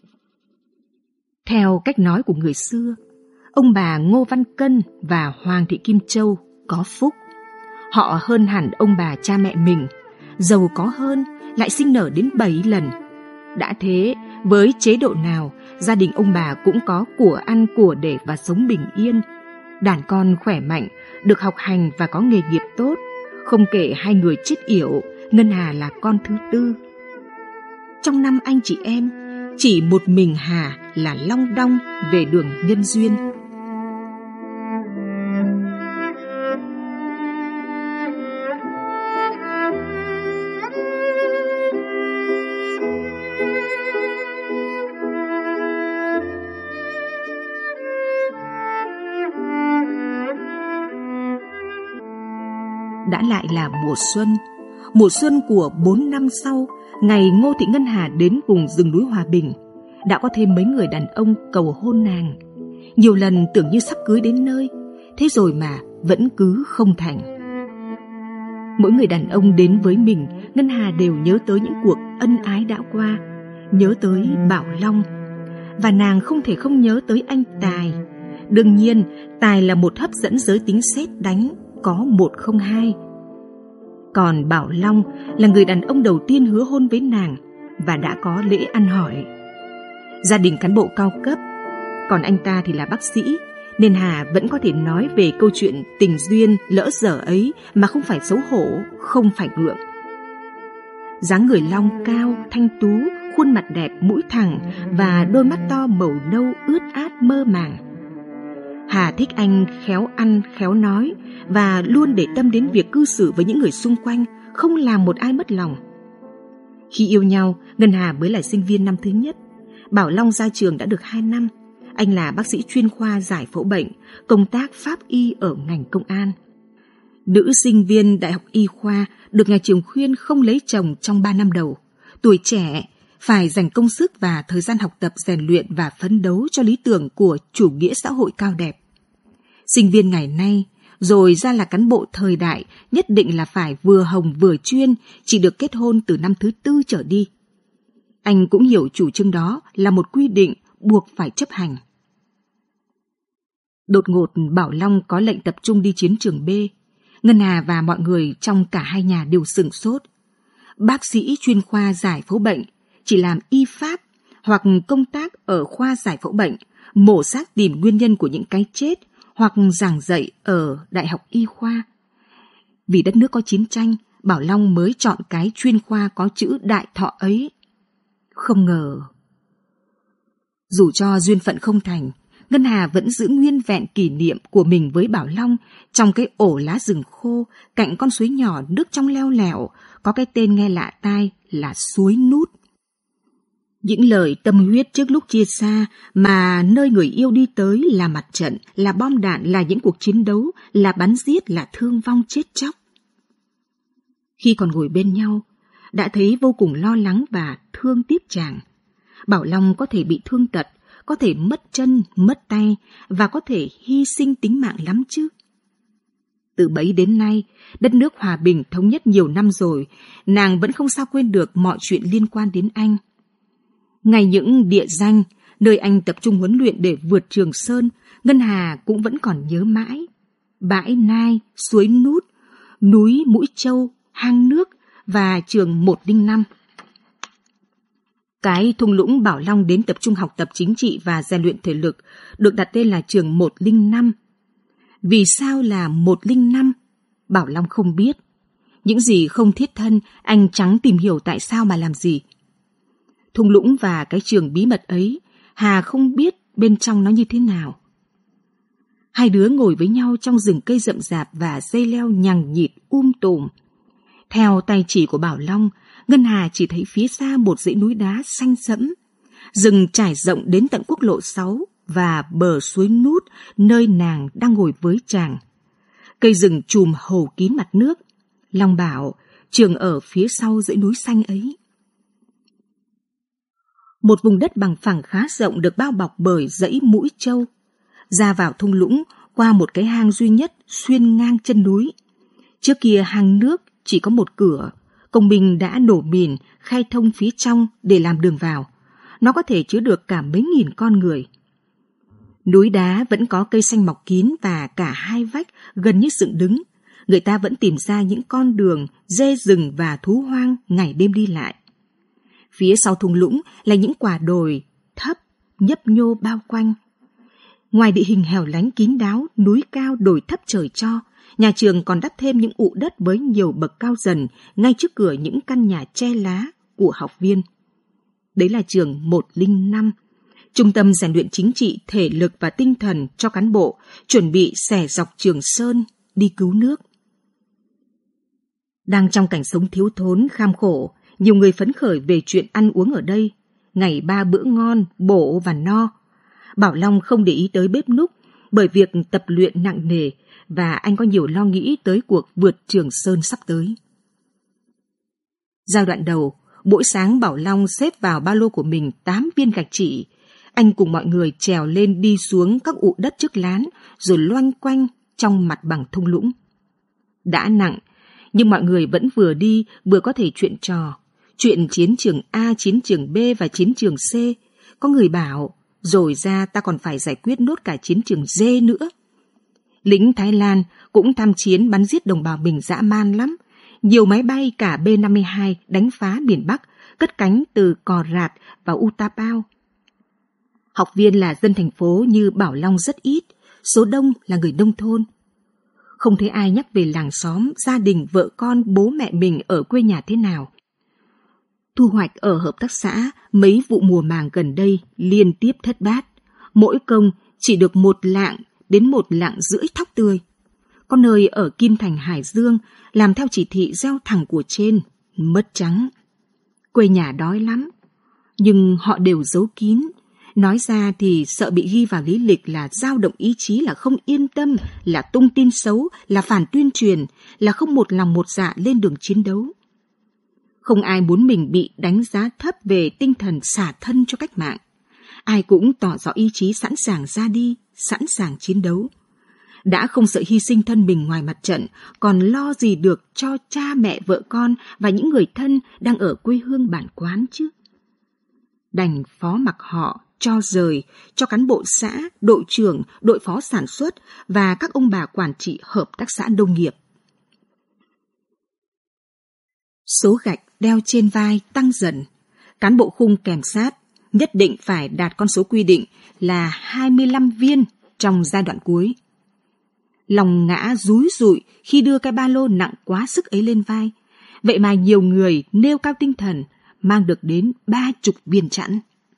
Theo cách nói của người xưa, ông bà Ngô Văn Cân và Hoàng Thị Kim Châu có phúc. Họ hơn hẳn ông bà cha mẹ mình, giàu có hơn, lại sinh nở đến bảy lần. Đã thế, với chế độ nào, gia đình ông bà cũng có của ăn của để và sống bình yên. Đàn con khỏe mạnh, được học hành và có nghề nghiệp tốt. Không kể hai người chết yểu, Ngân Hà là con thứ tư. Trong năm anh chị em, chỉ một mình Hà là long đong về đường nhân duyên. đã lại là mùa xuân. Mùa xuân của bốn năm sau, ngày Ngô Thị Ngân Hà đến vùng rừng núi Hòa Bình, đã có thêm mấy người đàn ông cầu hôn nàng. Nhiều lần tưởng như sắp cưới đến nơi, thế rồi mà vẫn cứ không thành. Mỗi người đàn ông đến với mình, Ngân Hà đều nhớ tới những cuộc ân ái đã qua, nhớ tới Bảo Long. Và nàng không thể không nhớ tới anh Tài. Đương nhiên, Tài là một hấp dẫn giới tính sét đánh, có một không hai. Còn Bảo Long là người đàn ông đầu tiên hứa hôn với nàng và đã có lễ ăn hỏi. Gia đình cán bộ cao cấp, còn anh ta thì là bác sĩ, nên Hà vẫn có thể nói về câu chuyện tình duyên lỡ dở ấy mà không phải xấu hổ, không phải gượng. Dáng người Long cao, thanh tú, khuôn mặt đẹp, mũi thẳng và đôi mắt to màu nâu ướt át mơ màng. Hà thích anh khéo ăn, khéo nói và luôn để tâm đến việc cư xử với những người xung quanh, không làm một ai mất lòng. Khi yêu nhau, Ngân Hà mới là sinh viên năm thứ nhất. Bảo Long ra trường đã được hai năm. Anh là bác sĩ chuyên khoa giải phẫu bệnh, công tác pháp y ở ngành công an. Nữ sinh viên đại học y khoa được nhà trường khuyên không lấy chồng trong ba năm đầu. Tuổi trẻ, phải dành công sức và thời gian học tập rèn luyện và phấn đấu cho lý tưởng của chủ nghĩa xã hội cao đẹp. Sinh viên ngày nay, rồi ra là cán bộ thời đại, nhất định là phải vừa hồng vừa chuyên, chỉ được kết hôn từ năm thứ tư trở đi. Anh cũng hiểu chủ trương đó là một quy định buộc phải chấp hành. Đột ngột Bảo Long có lệnh tập trung đi chiến trường B. Ngân Hà và mọi người trong cả hai nhà đều sửng sốt. Bác sĩ chuyên khoa giải phẫu bệnh chỉ làm y pháp hoặc công tác ở khoa giải phẫu bệnh, mổ xác tìm nguyên nhân của những cái chết hoặc giảng dạy ở đại học y khoa. Vì đất nước có chiến tranh, Bảo Long mới chọn cái chuyên khoa có chữ đại thọ ấy. Không ngờ. Dù cho duyên phận không thành, Ngân Hà vẫn giữ nguyên vẹn kỷ niệm của mình với Bảo Long trong cái ổ lá rừng khô cạnh con suối nhỏ nước trong leo lẻo, có cái tên nghe lạ tai là suối Nút. Những lời tâm huyết trước lúc chia xa mà nơi người yêu đi tới là mặt trận, là bom đạn, là những cuộc chiến đấu, là bắn giết, là thương vong chết chóc. Khi còn ngồi bên nhau, đã thấy vô cùng lo lắng và thương tiếc chàng. Bảo Long có thể bị thương tật, có thể mất chân, mất tay và có thể hy sinh tính mạng lắm chứ. Từ bấy đến nay, đất nước hòa bình thống nhất nhiều năm rồi, nàng vẫn không sao quên được mọi chuyện liên quan đến anh. Ngay những địa danh, nơi anh tập trung huấn luyện để vượt Trường Sơn, Ngân Hà cũng vẫn còn nhớ mãi. Bãi Nai, suối Nút, núi Mũi Châu, hang nước và trường một không năm. Cái thung lũng Bảo Long đến tập trung học tập chính trị và rèn luyện thể lực được đặt tên là trường một không năm. Vì sao là một không năm? Bảo Long không biết. Những gì không thiết thân, anh chẳng tìm hiểu tại sao mà làm gì. Thung lũng và cái trường bí mật ấy, Hà không biết bên trong nó như thế nào. Hai đứa ngồi với nhau trong rừng cây rậm rạp và dây leo nhằng nhịt um tùm. Theo tay chỉ của Bảo Long, Ngân Hà chỉ thấy phía xa một dãy núi đá xanh sẫm, rừng trải rộng đến tận quốc lộ sáu và bờ suối Nút nơi nàng đang ngồi với chàng. Cây rừng trùm hầu kín mặt nước. Long bảo trường ở phía sau dãy núi xanh ấy. Một vùng đất bằng phẳng khá rộng được bao bọc bởi dãy Mũi Châu. Ra vào thung lũng qua một cái hang duy nhất xuyên ngang chân núi. Trước kia hang nước chỉ có một cửa, công binh đã nổ mìn khai thông phía trong để làm đường vào. Nó có thể chứa được cả mấy nghìn con người. Núi đá vẫn có cây xanh mọc kín và cả hai vách gần như dựng đứng. Người ta vẫn tìm ra những con đường, dê rừng và thú hoang ngày đêm đi lại. Phía sau thung lũng là những quả đồi thấp, nhấp nhô bao quanh. Ngoài địa hình hẻo lánh kín đáo, núi cao đồi thấp trời cho, nhà trường còn đắp thêm những ụ đất với nhiều bậc cao dần ngay trước cửa những căn nhà che lá của học viên. Đấy là trường một không năm, trung tâm rèn luyện chính trị, thể lực và tinh thần cho cán bộ, chuẩn bị xẻ dọc Trường Sơn đi cứu nước. Đang trong cảnh sống thiếu thốn, kham khổ, nhiều người phấn khởi về chuyện ăn uống ở đây, ngày ba bữa ngon, bổ và no. Bảo Long không để ý tới bếp núc bởi việc tập luyện nặng nề và anh có nhiều lo nghĩ tới cuộc vượt Trường Sơn sắp tới. Giai đoạn đầu, mỗi sáng Bảo Long xếp vào ba lô của mình tám viên gạch chỉ. Anh cùng mọi người trèo lên đi xuống các ụ đất trước lán, rồi loanh quanh trong mặt bằng thung lũng. Đã nặng, nhưng mọi người vẫn vừa đi vừa có thể chuyện trò. Chuyện chiến trường A, chiến trường B và chiến trường C. Có người bảo, rồi ra ta còn phải giải quyết nốt cả chiến trường D nữa. Lính Thái Lan cũng tham chiến bắn giết đồng bào mình dã man lắm. Nhiều máy bay cả B năm mươi hai đánh phá miền Bắc, cất cánh từ Cò Rạt và Utapao. Học viên là dân thành phố như Bảo Long rất ít, số đông là người nông thôn. Không thấy ai nhắc về làng xóm, gia đình, vợ con, bố mẹ mình ở quê nhà thế nào. Thu hoạch ở hợp tác xã mấy vụ mùa màng gần đây liên tiếp thất bát. Mỗi công chỉ được một lạng đến một lạng rưỡi thóc tươi. Có nơi ở Kim Thành, Hải Dương làm theo chỉ thị gieo thẳng của trên, mất trắng. Quê nhà đói lắm, nhưng họ đều giấu kín. Nói ra thì sợ bị ghi vào lý lịch là dao động ý chí, là không yên tâm, là tung tin xấu, là phản tuyên truyền, là không một lòng một dạ lên đường chiến đấu. Không ai muốn mình bị đánh giá thấp về tinh thần xả thân cho cách mạng. Ai cũng tỏ rõ ý chí sẵn sàng ra đi, sẵn sàng chiến đấu. Đã không sợ hy sinh thân mình ngoài mặt trận, còn lo gì được cho cha mẹ, vợ con và những người thân đang ở quê hương bản quán chứ. Đành phó mặc họ, cho rời, cho cán bộ xã, đội trưởng, đội phó sản xuất và các ông bà quản trị hợp tác xã nông nghiệp. Số gạch đeo trên vai tăng dần. Cán bộ khung kèm sát nhất định phải đạt con số quy định là hai mươi lăm viên trong giai đoạn cuối. Lòng ngã rúi rụi khi đưa cái ba lô nặng quá sức ấy lên vai. Vậy mà nhiều người nêu cao tinh thần mang được đến ba chục viên chẵn.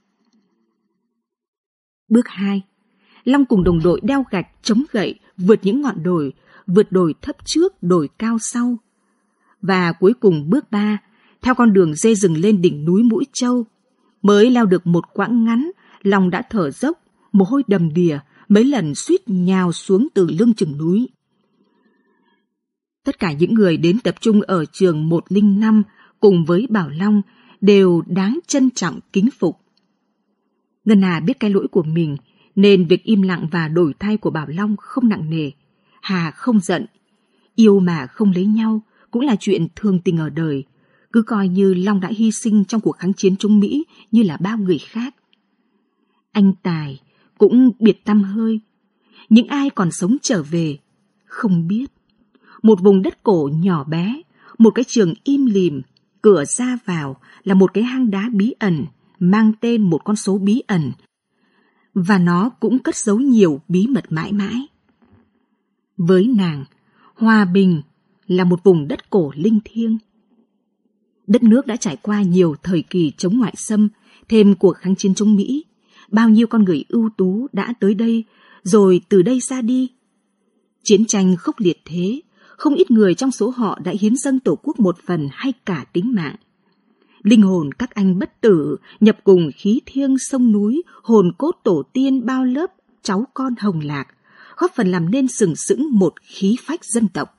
Bước hai. Long cùng đồng đội đeo gạch chống gậy vượt những ngọn đồi, vượt đồi thấp trước, đồi cao sau. Và cuối cùng bước ba, theo con đường dê rừng lên đỉnh núi Mũi Châu. Mới leo được một quãng ngắn, Long đã thở dốc, mồ hôi đầm đìa, mấy lần suýt nhào xuống từ lưng chừng núi. Tất cả những người đến tập trung ở trường một không năm cùng với Bảo Long đều đáng trân trọng kính phục. Ngân Hà biết cái lỗi của mình, nên việc im lặng và đổi thay của Bảo Long không nặng nề. Hà không giận. Yêu mà không lấy nhau cũng là chuyện thường tình ở đời. Cứ coi như Long đã hy sinh trong cuộc kháng chiến chống Mỹ như là bao người khác. Anh Tài cũng biệt tăm hơi. Những ai còn sống trở về, không biết. Một vùng đất cổ nhỏ bé, một cái trường im lìm, cửa ra vào là một cái hang đá bí ẩn, mang tên một con số bí ẩn. Và nó cũng cất giấu nhiều bí mật mãi mãi. Với nàng, Hòa Bình là một vùng đất cổ linh thiêng. Đất nước đã trải qua nhiều thời kỳ chống ngoại xâm, thêm cuộc kháng chiến chống Mỹ. Bao nhiêu con người ưu tú đã tới đây, rồi từ đây ra đi. Chiến tranh khốc liệt thế, không ít người trong số họ đã hiến dâng Tổ quốc một phần hay cả tính mạng. Linh hồn các anh bất tử, nhập cùng khí thiêng sông núi, hồn cốt tổ tiên bao lớp cháu con Hồng Lạc, góp phần làm nên sừng sững một khí phách dân tộc.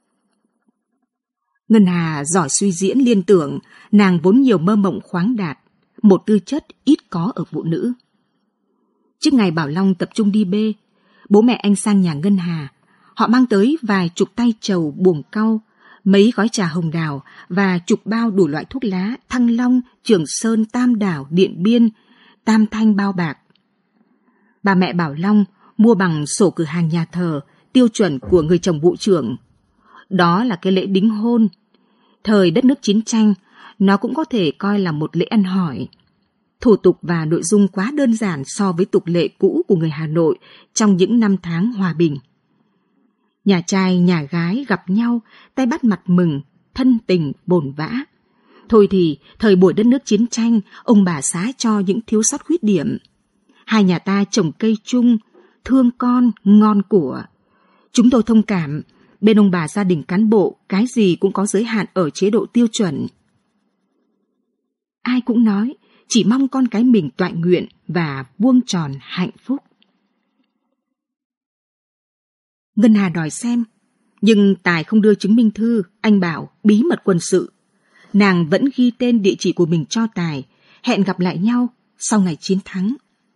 Ngân Hà giỏi suy diễn liên tưởng, nàng vốn nhiều mơ mộng khoáng đạt, một tư chất ít có ở phụ nữ. Trước ngày Bảo Long tập trung đi bê, bố mẹ anh sang nhà Ngân Hà. Họ mang tới vài chục tay trầu buồng cau, mấy gói trà hồng đào và chục bao đủ loại thuốc lá, Thăng Long, Trường Sơn, Tam Đảo, Điện Biên, Tam Thanh bao bạc. Bà mẹ Bảo Long mua bằng sổ cửa hàng nhà thờ, tiêu chuẩn của người chồng vụ trưởng. Đó là cái lễ đính hôn. Thời đất nước chiến tranh, nó cũng có thể coi là một lễ ăn hỏi. Thủ tục và nội dung quá đơn giản so với tục lệ cũ của người Hà Nội trong những năm tháng hòa bình. Nhà trai, nhà gái gặp nhau, tay bắt mặt mừng, thân tình, bồn vã. Thôi thì, thời buổi đất nước chiến tranh, ông bà xá cho những thiếu sót khuyết điểm. Hai nhà ta trồng cây chung, thương con, ngon của. Chúng tôi thông cảm, bên ông bà gia đình cán bộ, cái gì cũng có giới hạn ở chế độ tiêu chuẩn. Ai cũng nói, chỉ mong con cái mình toại nguyện và vuông tròn hạnh phúc. Ngân Hà đòi xem, nhưng Tài không đưa chứng minh thư, anh bảo bí mật quân sự. Nàng vẫn ghi tên địa chỉ của mình cho Tài, hẹn gặp lại nhau sau ngày chiến thắng.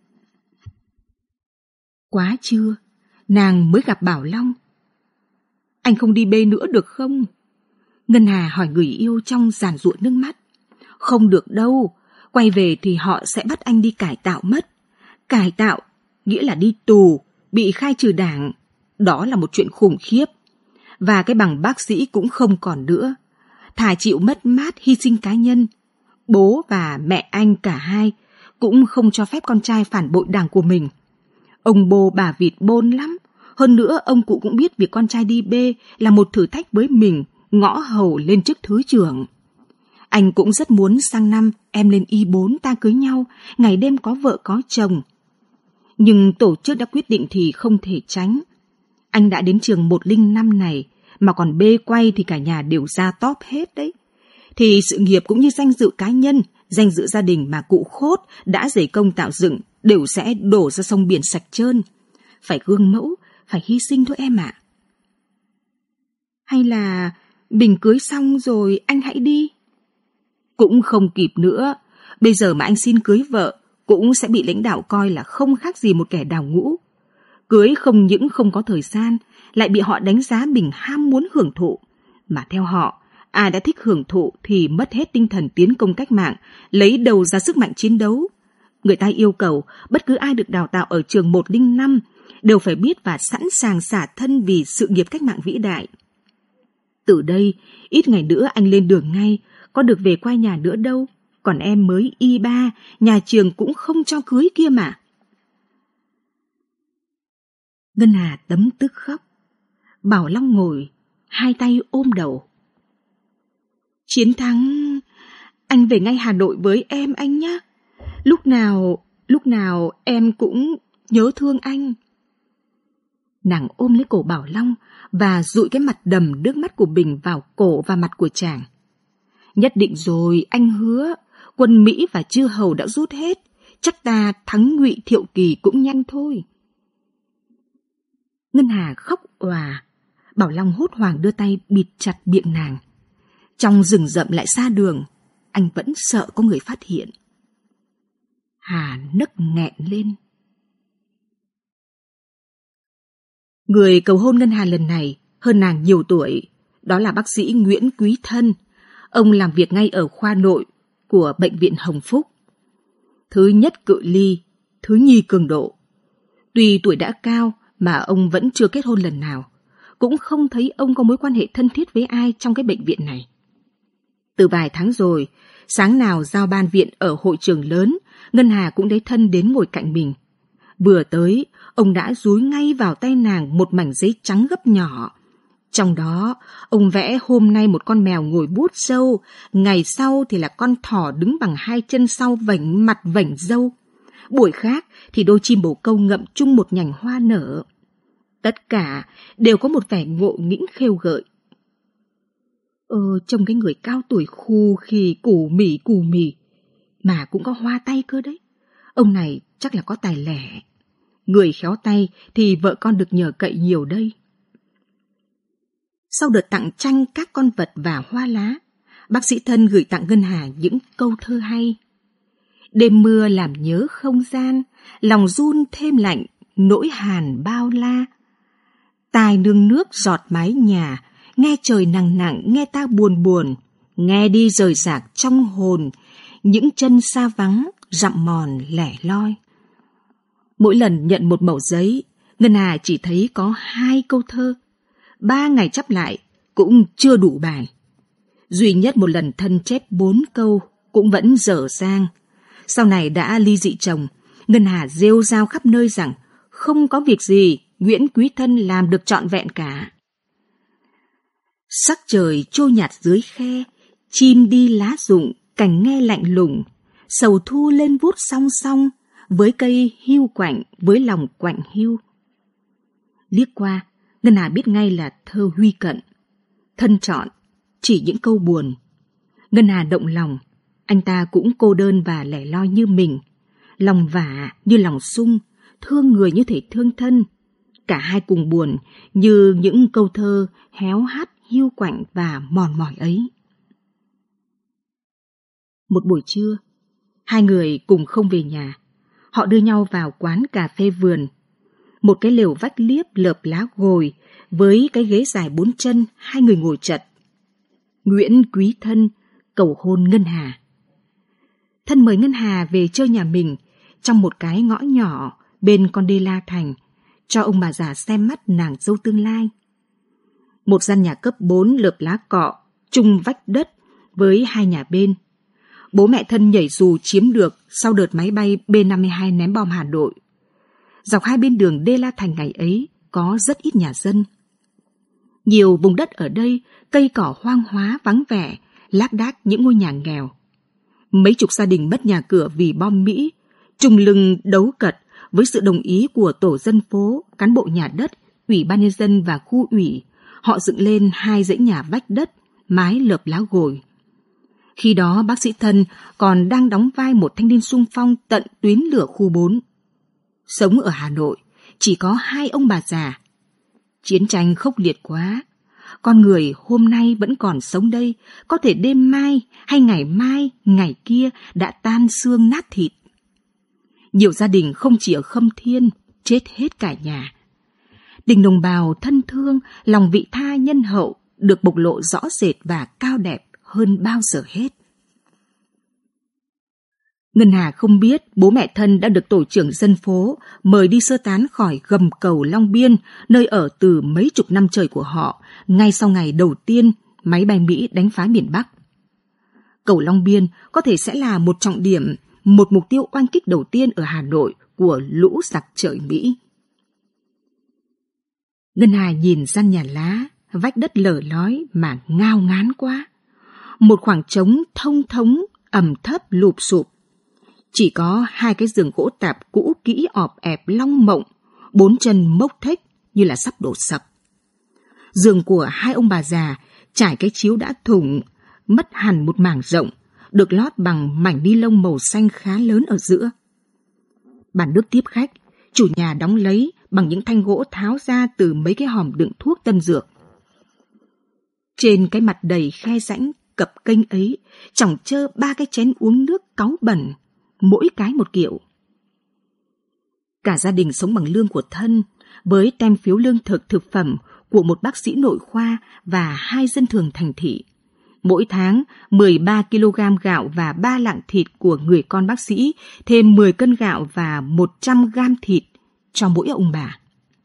Quá trưa, nàng mới gặp Bảo Long. Anh không đi bê nữa được không? Ngân Hà hỏi người yêu trong giàn giụa nước mắt. Không được đâu, quay về thì họ sẽ bắt anh đi cải tạo mất. Cải tạo nghĩa là đi tù, bị khai trừ đảng. Đó là một chuyện khủng khiếp. Và cái bằng bác sĩ cũng không còn nữa. Thà chịu mất mát hy sinh cá nhân. Bố và mẹ anh cả hai cũng không cho phép con trai phản bội đảng của mình. Ông bố bà vịt bôn lắm. Hơn nữa ông cụ cũng biết việc con trai đi bê là một thử thách với mình, ngõ hầu lên chức thứ trưởng. Anh cũng rất muốn sang năm em lên Y bốn ta cưới nhau, ngày đêm có vợ có chồng. Nhưng tổ chức đã quyết định thì không thể tránh. Anh đã đến trường một không năm này, mà còn bê quay thì cả nhà đều ra top hết đấy. Thì sự nghiệp cũng như danh dự cá nhân, danh dự gia đình mà cụ Khốt đã dày công tạo dựng đều sẽ đổ ra sông biển sạch trơn. Phải gương mẫu, phải hy sinh thôi em ạ. À. Hay là mình cưới xong rồi anh hãy đi? Cũng không kịp nữa. Bây giờ mà anh xin cưới vợ cũng sẽ bị lãnh đạo coi là không khác gì một kẻ đào ngũ. Cưới không những không có thời gian, lại bị họ đánh giá mình ham muốn hưởng thụ. Mà theo họ, ai đã thích hưởng thụ thì mất hết tinh thần tiến công cách mạng, lấy đầu ra sức mạnh chiến đấu. Người ta yêu cầu bất cứ ai được đào tạo ở trường một không năm đều phải biết và sẵn sàng xả thân vì sự nghiệp cách mạng vĩ đại. Từ đây, ít ngày nữa anh lên đường ngay, có được về qua nhà nữa đâu. Còn em mới Y ba, nhà trường cũng không cho cưới kia mà. Ngân Hà tấm tức khóc. Bảo Long ngồi, hai tay ôm đầu. Chiến thắng, anh về ngay Hà Nội với em anh nhé. Lúc nào, lúc nào em cũng nhớ thương anh. Nàng ôm lấy cổ Bảo Long và dụi cái mặt đầm nước mắt của mình vào cổ và mặt của chàng. Nhất định rồi, anh hứa, quân Mỹ và chư hầu đã rút hết, chắc ta thắng Ngụy Thiệu Kỳ cũng nhanh thôi. Ngân Hà khóc òa, Bảo Long hốt hoảng đưa tay bịt chặt miệng nàng. Trong rừng rậm lại xa đường, anh vẫn sợ có người phát hiện. Hà nấc nghẹn lên. Người cầu hôn Ngân Hà lần này hơn nàng nhiều tuổi, đó là bác sĩ Nguyễn Quý Thân. Ông làm việc ngay ở khoa nội của Bệnh viện Hồng Phúc. Thứ nhất cự ly, thứ nhì cường độ. Tuy tuổi đã cao mà ông vẫn chưa kết hôn lần nào, cũng không thấy ông có mối quan hệ thân thiết với ai trong cái bệnh viện này. Từ vài tháng rồi, sáng nào giao ban viện ở hội trường lớn, Ngân Hà cũng lấy Thân đến ngồi cạnh mình. Vừa tới, ông đã dúi ngay vào tay nàng một mảnh giấy trắng gấp nhỏ. Trong đó, ông vẽ hôm nay một con mèo ngồi bút râu, ngày sau thì là con thỏ đứng bằng hai chân sau vảnh mặt vảnh râu. Buổi khác thì đôi chim bồ câu ngậm chung một nhành hoa nở. Tất cả đều có một vẻ ngộ nghĩnh khêu gợi. Ờ, trông cái người cao tuổi khù khì củ mì củ mì, mà cũng có hoa tay cơ đấy. Ông này chắc là có tài lẻ. Người khéo tay thì vợ con được nhờ cậy nhiều đây. Sau đợt tặng tranh các con vật và hoa lá, bác sĩ Thân gửi tặng Ngân Hà những câu thơ hay. Đêm mưa làm nhớ không gian, lòng run thêm lạnh, nỗi hàn bao la. Tai nương nước giọt mái nhà, nghe trời nặng nặng, nghe ta buồn buồn, nghe đi rời rạc trong hồn, những chân xa vắng, dặm mòn lẻ loi. Mỗi lần nhận một mẩu giấy, Ngân Hà chỉ thấy có hai câu thơ. Ba ngày chắp lại cũng chưa đủ bài. Duy nhất một lần Thân chép bốn câu cũng vẫn dở dang. Sau này đã ly dị chồng, Ngân Hà rêu rao khắp nơi rằng không có việc gì Nguyễn Quý Thân làm được trọn vẹn cả. Sắc trời trôi nhạt dưới khe, chim đi lá rụng, cành nghe lạnh lùng, sầu thu lên vút song song, với cây hiu quạnh, với lòng quạnh hiu. Liếc qua, Ngân Hà biết ngay là thơ Huy Cận. Thân chọn, chỉ những câu buồn. Ngân Hà động lòng, anh ta cũng cô đơn và lẻ loi như mình. Lòng vả như lòng sung, thương người như thể thương thân. Cả hai cùng buồn như những câu thơ héo hắt, hiu quạnh và mòn mỏi ấy. Một buổi trưa, hai người cùng không về nhà. Họ đưa nhau vào quán cà phê vườn. Một cái lều vách liếp lợp lá gồi với cái ghế dài bốn chân, hai người ngồi chật. Nguyễn Quý Thân cầu hôn Ngân Hà. Thân mời Ngân Hà về chơi nhà mình trong một cái ngõ nhỏ bên con đê La Thành, cho ông bà già xem mắt nàng dâu tương lai. Một gian nhà cấp bốn lợp lá cọ, chung vách đất với hai nhà bên. Bố mẹ Thân nhảy dù chiếm được sau đợt máy bay B năm mươi hai ném bom Hà Nội. Dọc hai bên đường đê La Thành ngày ấy có rất ít nhà dân. Nhiều vùng đất ở đây cây cỏ hoang hóa vắng vẻ, lác đác những ngôi nhà nghèo. Mấy chục gia đình mất nhà cửa vì bom Mỹ, trùng lưng đấu cật với sự đồng ý của tổ dân phố, cán bộ nhà đất, ủy ban nhân dân và khu ủy. Họ dựng lên hai dãy nhà vách đất, mái lợp lá gồi. Khi đó bác sĩ Thân còn đang đóng vai một thanh niên xung phong tận tuyến lửa khu bốn. Sống ở Hà Nội, chỉ có hai ông bà già. Chiến tranh khốc liệt quá. Con người hôm nay vẫn còn sống đây, có thể đêm mai hay ngày mai, ngày kia đã tan xương nát thịt. Nhiều gia đình không chỉ ở Khâm Thiên, chết hết cả nhà. Tình đồng bào thân thương, lòng vị tha nhân hậu được bộc lộ rõ rệt và cao đẹp hơn bao giờ hết. Ngân Hà không biết bố mẹ Thân đã được tổ trưởng dân phố mời đi sơ tán khỏi gầm cầu Long Biên, nơi ở từ mấy chục năm trời của họ, ngay sau ngày đầu tiên máy bay Mỹ đánh phá miền Bắc. Cầu Long Biên có thể sẽ là một trọng điểm, một mục tiêu oanh kích đầu tiên ở Hà Nội của lũ giặc trời Mỹ. Ngân Hà nhìn gian nhà lá, vách đất lở lói mà ngao ngán quá. Một khoảng trống thông thống, ẩm thấp lụp sụp. Chỉ có hai cái giường gỗ tạp cũ kỹ ọp ẹp long mộng, bốn chân mốc thếch như là sắp đổ sập. Giường của hai ông bà già trải cái chiếu đã thủng, mất hẳn một mảng rộng, được lót bằng mảnh ni lông màu xanh khá lớn ở giữa. Bàn nước tiếp khách, chủ nhà đóng lấy bằng những thanh gỗ tháo ra từ mấy cái hòm đựng thuốc tân dược. Trên cái mặt đầy khe rãnh cập kênh ấy, chỏng chơ ba cái chén uống nước cáu bẩn, mỗi cái một kiểu. Cả gia đình sống bằng lương của Thân, với tem phiếu lương thực thực phẩm của một bác sĩ nội khoa và hai dân thường thành thị. Mỗi tháng mười ba ki lô gam gạo và ba lạng thịt của người con bác sĩ, thêm mười cân gạo và một trăm gam thịt cho mỗi ông bà.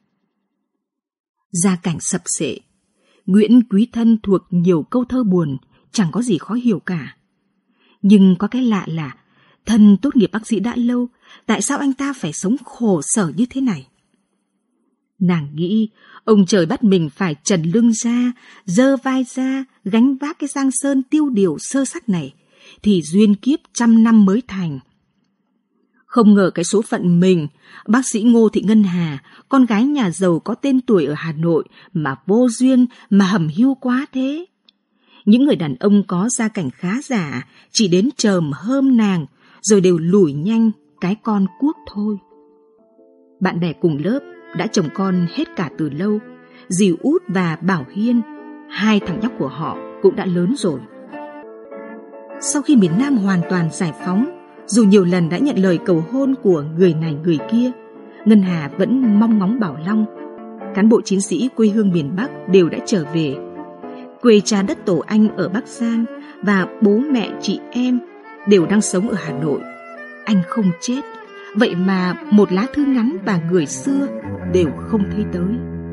Gia cảnh sập sệ, Nguyễn Quý Thân thuộc nhiều câu thơ buồn, chẳng có gì khó hiểu cả. Nhưng có cái lạ là Thân tốt nghiệp bác sĩ đã lâu, tại sao anh ta phải sống khổ sở như thế này? Nàng nghĩ ông trời bắt mình phải trần lưng ra, giơ vai ra, gánh vác cái giang sơn tiêu điều sơ sắc này, thì duyên kiếp trăm năm mới thành. Không ngờ cái số phận mình, bác sĩ Ngô Thị Ngân Hà, con gái nhà giàu có tên tuổi ở Hà Nội mà vô duyên, mà hầm hiu quá thế. Những người đàn ông có gia cảnh khá giả chỉ đến chờm hơm nàng, rồi đều lủi nhanh cái con cuốc thôi. Bạn bè cùng lớp đã chồng con hết cả từ lâu. Dì Út và Bảo Hiên, hai thằng nhóc của họ cũng đã lớn rồi. Sau khi miền Nam hoàn toàn giải phóng, dù nhiều lần đã nhận lời cầu hôn của người này người kia, Ngân Hà vẫn mong ngóng Bảo Long. Cán bộ chiến sĩ quê hương miền Bắc đều đã trở về. Quê cha đất tổ anh ở Bắc Giang và bố mẹ chị em đều đang sống ở Hà Nội. Anh không chết, vậy mà một lá thư ngắn và người xưa đều không thấy tới.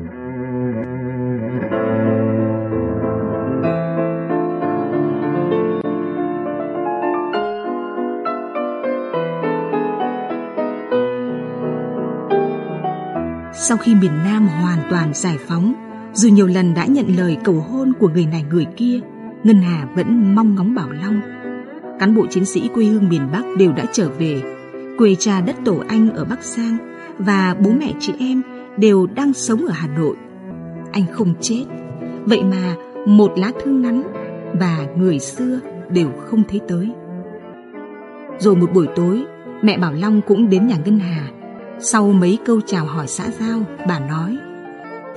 Sau khi miền Nam hoàn toàn giải phóng, dù nhiều lần đã nhận lời cầu hôn của người này người kia, Ngân Hà vẫn mong ngóng Bảo Long. Cán bộ chiến sĩ quê hương miền Bắc đều đã trở về. Quê cha đất tổ anh ở Bắc Giang và bố mẹ chị em đều đang sống ở Hà Nội. Anh không chết, vậy mà một lá thư ngắn và người xưa đều không thấy tới. Rồi một buổi tối, mẹ Bảo Long cũng đến nhà Ngân Hà. Sau mấy câu chào hỏi xã giao, bà nói: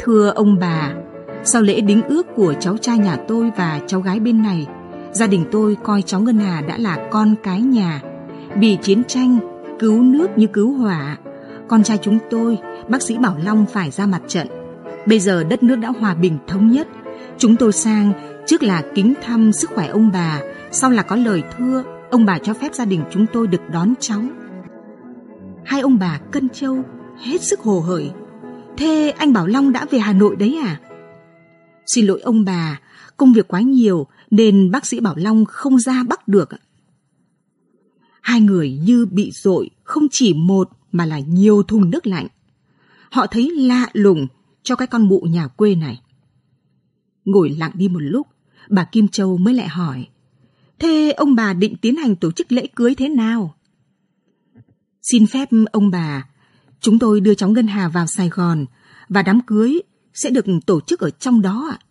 Thưa ông bà, sau lễ đính ước của cháu trai nhà tôi và cháu gái bên này, gia đình tôi coi cháu Ngân Hà đã là con cái nhà. Vì chiến tranh, cứu nước như cứu hỏa, con trai chúng tôi, bác sĩ Bảo Long phải ra mặt trận. Bây giờ đất nước đã hòa bình thống nhất. Chúng tôi sang, trước là kính thăm sức khỏe ông bà, sau là có lời thưa, ông bà cho phép gia đình chúng tôi được đón cháu. Hai ông bà cân trâu, hết sức hồ hởi. Thế anh Bảo Long đã về Hà Nội đấy à? Xin lỗi ông bà, công việc quá nhiều nên bác sĩ Bảo Long không ra Bắc được. Hai người như bị dội, không chỉ một mà là nhiều thùng nước lạnh. Họ thấy lạ lùng cho cái con mụ nhà quê này. Ngồi lặng đi một lúc, bà Kim Châu mới lại hỏi, thế ông bà định tiến hành tổ chức lễ cưới thế nào? Xin phép ông bà, chúng tôi đưa cháu Ngân Hà vào Sài Gòn và đám cưới sẽ được tổ chức ở trong đó ạ.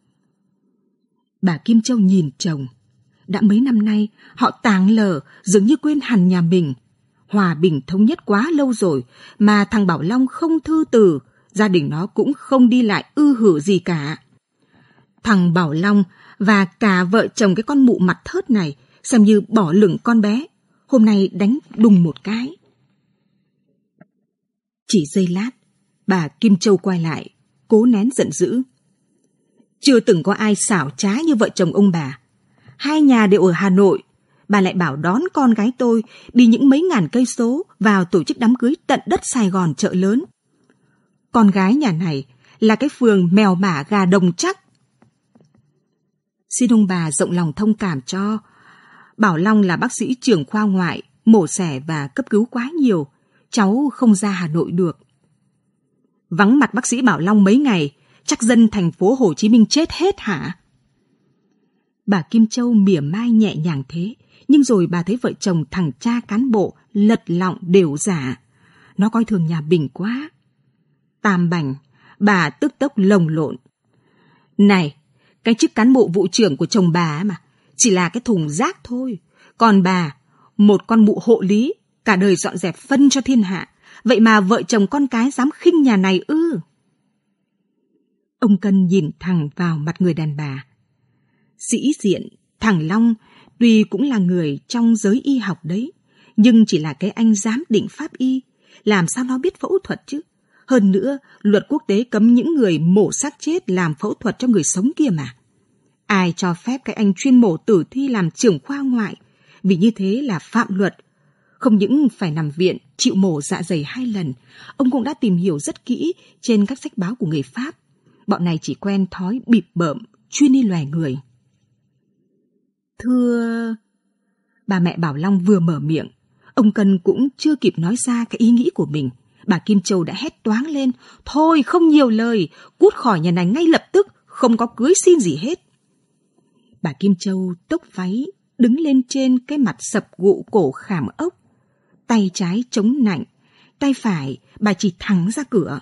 Bà Kim Châu nhìn chồng. Đã mấy năm nay, họ tàng lờ, dường như quên hẳn nhà mình. Hòa bình thống nhất quá lâu rồi, mà thằng Bảo Long không thư từ, gia đình nó cũng không đi lại ư hử gì cả. Thằng Bảo Long và cả vợ chồng cái con mụ mặt thớt này xem như bỏ lửng con bé, hôm nay đánh đùng một cái. Chỉ giây lát, bà Kim Châu quay lại, cố nén giận dữ. Chưa từng có ai xảo trá như vợ chồng ông bà. Hai nhà đều ở Hà Nội, bà lại bảo đón con gái tôi đi những mấy ngàn cây số vào tổ chức đám cưới tận đất Sài Gòn chợ lớn. Con gái nhà này là cái phường mèo mả gà đồng chắc. Xin ông bà rộng lòng thông cảm cho. Bảo Long là bác sĩ trưởng khoa ngoại, mổ xẻ và cấp cứu quá nhiều, cháu không ra Hà Nội được. Vắng mặt bác sĩ Bảo Long mấy ngày, chắc dân thành phố Hồ Chí Minh chết hết hả? Bà Kim Châu mỉa mai nhẹ nhàng thế, nhưng rồi bà thấy vợ chồng thằng cha cán bộ lật lọng đều giả. Nó coi thường nhà Bình quá. Tam bành, bà tức tốc lồng lộn. Này, cái chức cán bộ vụ trưởng của chồng bà mà, chỉ là cái thùng rác thôi. Còn bà, một con mụ hộ lý, cả đời dọn dẹp phân cho thiên hạ. Vậy mà vợ chồng con cái dám khinh nhà này ư? Ông Cân nhìn thẳng vào mặt người đàn bà. Sĩ diện, thằng Long tuy cũng là người trong giới y học đấy, nhưng chỉ là cái anh giám định pháp y, làm sao nó biết phẫu thuật chứ? Hơn nữa, luật quốc tế cấm những người mổ xác chết làm phẫu thuật cho người sống kia mà. Ai cho phép cái anh chuyên mổ tử thi làm trưởng khoa ngoại, vì như thế là phạm luật. Không những phải nằm viện, chịu mổ dạ dày hai lần, ông cũng đã tìm hiểu rất kỹ trên các sách báo của người Pháp. Bọn này chỉ quen thói bịp bợm, chuyên đi loè người. Thưa... Bà mẹ Bảo Long vừa mở miệng, ông Cân cũng chưa kịp nói ra cái ý nghĩ của mình. Bà Kim Châu đã hét toáng lên, thôi không nhiều lời, cút khỏi nhà này ngay lập tức, không có cưới xin gì hết. Bà Kim Châu tốc váy, đứng lên trên cái mặt sập gụ cổ khảm ốc. Tay trái chống nạnh, tay phải bà chỉ thẳng ra cửa.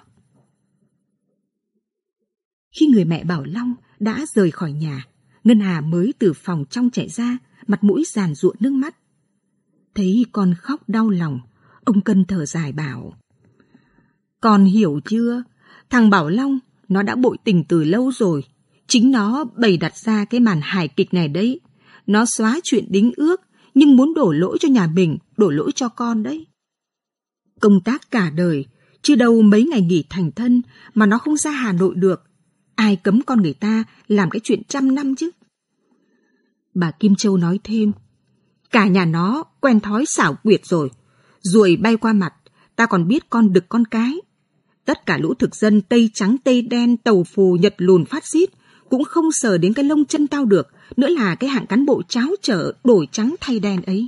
Khi người mẹ Bảo Long đã rời khỏi nhà, Ngân Hà mới từ phòng trong chạy ra, mặt mũi giàn giụa nước mắt. Thấy con khóc đau lòng, ông Cân thở dài bảo: Con hiểu chưa? Thằng Bảo Long, nó đã bội tình từ lâu rồi. Chính nó bày đặt ra cái màn hài kịch này đấy. Nó xóa chuyện đính ước, nhưng muốn đổ lỗi cho nhà mình, đổ lỗi cho con đấy. Công tác cả đời, chưa đâu mấy ngày nghỉ thành thân mà nó không ra Hà Nội được. Ai cấm con người ta làm cái chuyện trăm năm chứ? Bà Kim Châu nói thêm: Cả nhà nó quen thói xảo quyệt rồi. Ruồi bay qua mặt, ta còn biết con đực con cái. Tất cả lũ thực dân Tây trắng Tây đen, tàu phù Nhật lùn phát xít cũng không sờ đến cái lông chân tao được, nữa là cái hạng cán bộ cháo trở đổi trắng thay đen ấy.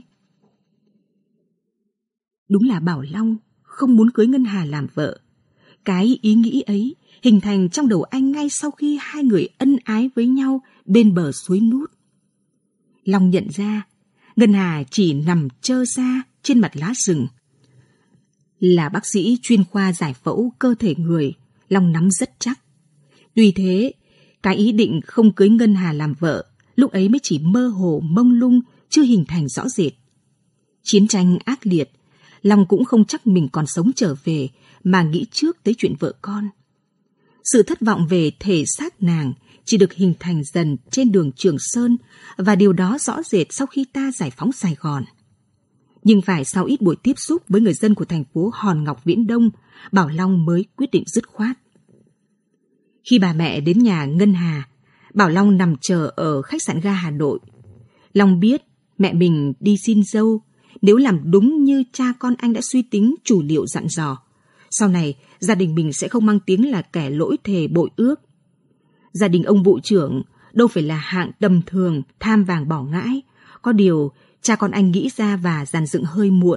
Đúng là Bảo Long không muốn cưới Ngân Hà làm vợ. Cái ý nghĩ ấy hình thành trong đầu anh ngay sau khi hai người ân ái với nhau bên bờ suối Nút. Long nhận ra Ngân Hà chỉ nằm trơ ra trên mặt lá rừng. Là bác sĩ chuyên khoa giải phẫu cơ thể người, Long nắm rất chắc. Tuy thế, cái ý định không cưới Ngân Hà làm vợ lúc ấy mới chỉ mơ hồ mông lung, chưa hình thành rõ rệt. Chiến tranh ác liệt, Long cũng không chắc mình còn sống trở về mà nghĩ trước tới chuyện vợ con. Sự thất vọng về thể xác nàng chỉ được hình thành dần trên đường Trường Sơn, và điều đó rõ rệt sau khi ta giải phóng Sài Gòn. Nhưng phải sau ít buổi tiếp xúc với người dân của thành phố Hòn Ngọc Viễn Đông, Bảo Long mới quyết định dứt khoát. Khi bà mẹ đến nhà Ngân Hà, Bảo Long nằm chờ ở khách sạn ga Hà Nội. Long biết mẹ mình đi xin dâu, nếu làm đúng như cha con anh đã suy tính chủ liệu dặn dò, sau này gia đình mình sẽ không mang tiếng là kẻ lỗi thề bội ước. Gia đình ông vụ trưởng đâu phải là hạng tầm thường tham vàng bỏ ngãi, có điều cha con anh nghĩ ra và dàn dựng hơi muộn.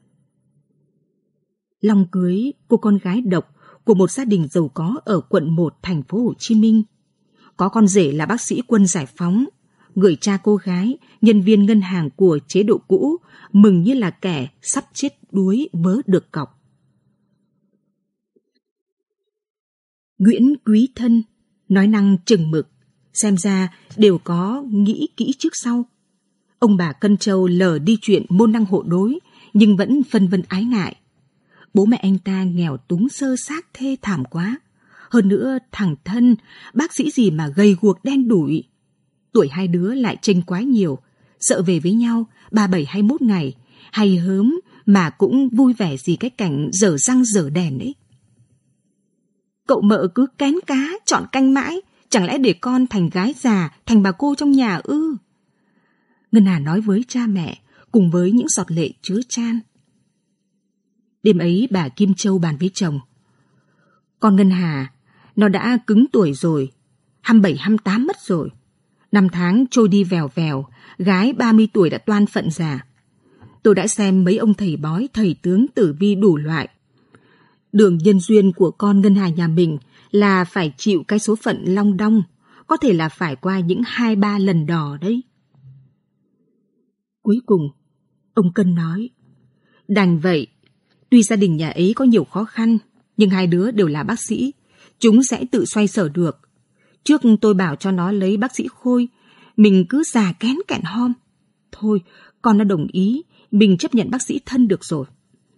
Long cưới cô con gái độc của một gia đình giàu có ở quận một thành phố Hồ Chí Minh. Có con rể là bác sĩ quân giải phóng, người cha cô gái, nhân viên ngân hàng của chế độ cũ, mừng như là kẻ sắp chết đuối vớ được cọc. Nguyễn Quý Thân, nói năng chừng mực, xem ra đều có nghĩ kỹ trước sau. Ông bà Cân Châu lờ đi chuyện môn đăng hộ đối, nhưng vẫn phân vân ái ngại. Bố mẹ anh ta nghèo túng sơ xác thê thảm quá. Hơn nữa thằng Thân, bác sĩ gì mà gầy guộc đen đủi. Tuổi hai đứa lại chênh quá nhiều, sợ về với nhau ba bảy hai mốt ngày, hay hớm mà cũng vui vẻ gì cái cảnh dở răng dở đèn ấy. Cậu mợ cứ kén cá, chọn canh mãi, chẳng lẽ để con thành gái già, thành bà cô trong nhà ư? Ngân Hà nói với cha mẹ, cùng với những giọt lệ chứa chan. Đêm ấy bà Kim Châu bàn với chồng. Con Ngân Hà, nó đã cứng tuổi rồi, hăm bảy hăm tám mất rồi. Năm tháng trôi đi vèo vèo, gái ba mươi tuổi đã toan phận già. Tôi đã xem mấy ông thầy bói, thầy tướng tử vi đủ loại. Đường nhân duyên của con Ngân Hà nhà mình là phải chịu cái số phận long đong, có thể là phải qua những hai ba lần đò đấy. Cuối cùng, ông Cân nói, đành vậy, tuy gia đình nhà ấy có nhiều khó khăn, nhưng hai đứa đều là bác sĩ, chúng sẽ tự xoay sở được. Trước tôi bảo cho nó lấy bác sĩ Khôi, mình cứ già kén kẹn hom. Thôi, con đã đồng ý, mình chấp nhận bác sĩ Thân được rồi.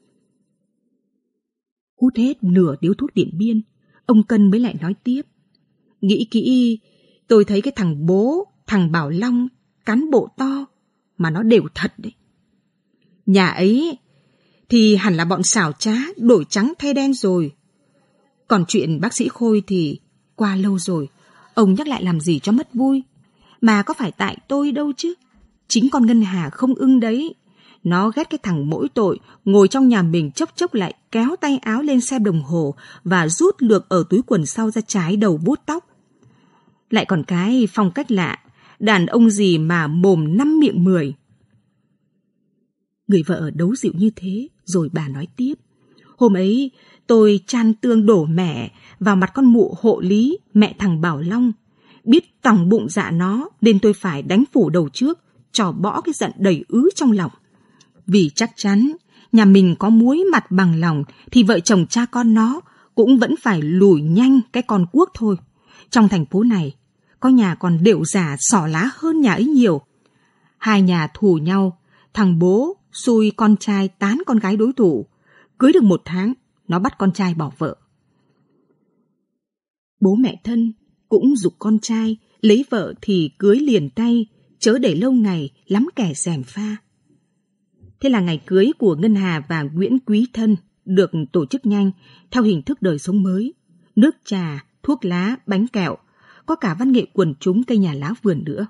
Hút hết nửa điếu thuốc Điện Biên, ông Cân mới lại nói tiếp. Nghĩ kỹ, tôi thấy cái thằng bố, thằng Bảo Long, cán bộ to, mà nó đều thật đấy. Nhà ấy thì hẳn là bọn xảo trá, đổi trắng thay đen rồi. Còn chuyện bác sĩ Khôi thì qua lâu rồi, ông nhắc lại làm gì cho mất vui. Mà có phải tại tôi đâu chứ. Chính con Ngân Hà không ưng đấy. Nó ghét cái thằng mỗi tội, ngồi trong nhà mình chốc chốc lại kéo tay áo lên xem đồng hồ và rút lược ở túi quần sau ra trái đầu bút tóc. Lại còn cái phong cách lạ, đàn ông gì mà mồm năm miệng mười. Người vợ đấu dịu như thế, rồi bà nói tiếp. Hôm ấy, tôi chan tương đổ mẻ vào mặt con mụ hộ lý, mẹ thằng Bảo Long. Biết tòng bụng dạ nó, nên tôi phải đánh phủ đầu trước, trò bỏ cái giận đầy ứ trong lòng. Vì chắc chắn, nhà mình có muối mặt bằng lòng, thì vợ chồng cha con nó cũng vẫn phải lùi nhanh cái con cuốc thôi. Trong thành phố này, có nhà còn đều già xỏ lá hơn nhà ấy nhiều. Hai nhà thù nhau, thằng bố xui con trai tán con gái đối thủ. Cưới được một tháng, nó bắt con trai bỏ vợ. Bố mẹ Thân cũng giục con trai lấy vợ thì cưới liền tay, chớ để lâu ngày lắm kẻ gièm pha. Thế là ngày cưới của Ngân Hà và Nguyễn Quý Thân được tổ chức nhanh theo hình thức đời sống mới. Nước trà, thuốc lá, bánh kẹo, có cả văn nghệ quần chúng cây nhà lá vườn nữa.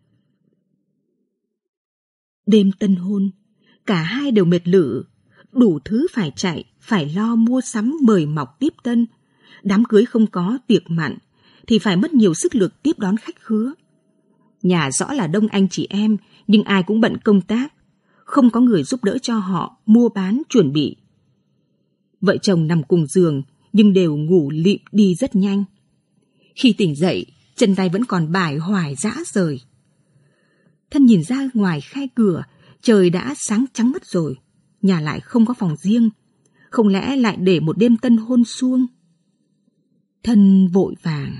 Đêm tân hôn, cả hai đều mệt lử, đủ thứ phải chạy, phải lo mua sắm mời mọc tiếp tân. Đám cưới không có tiệc mặn thì phải mất nhiều sức lực tiếp đón khách khứa. Nhà rõ là đông anh chị em, nhưng ai cũng bận công tác, không có người giúp đỡ cho họ mua bán chuẩn bị. Vợ chồng nằm cùng giường nhưng đều ngủ lịm đi rất nhanh. Khi tỉnh dậy, chân tay vẫn còn bải hoài rã rời. Thân nhìn ra ngoài khe cửa, trời đã sáng trắng mất rồi, nhà lại không có phòng riêng, không lẽ lại để một đêm tân hôn suông? Thân vội vàng.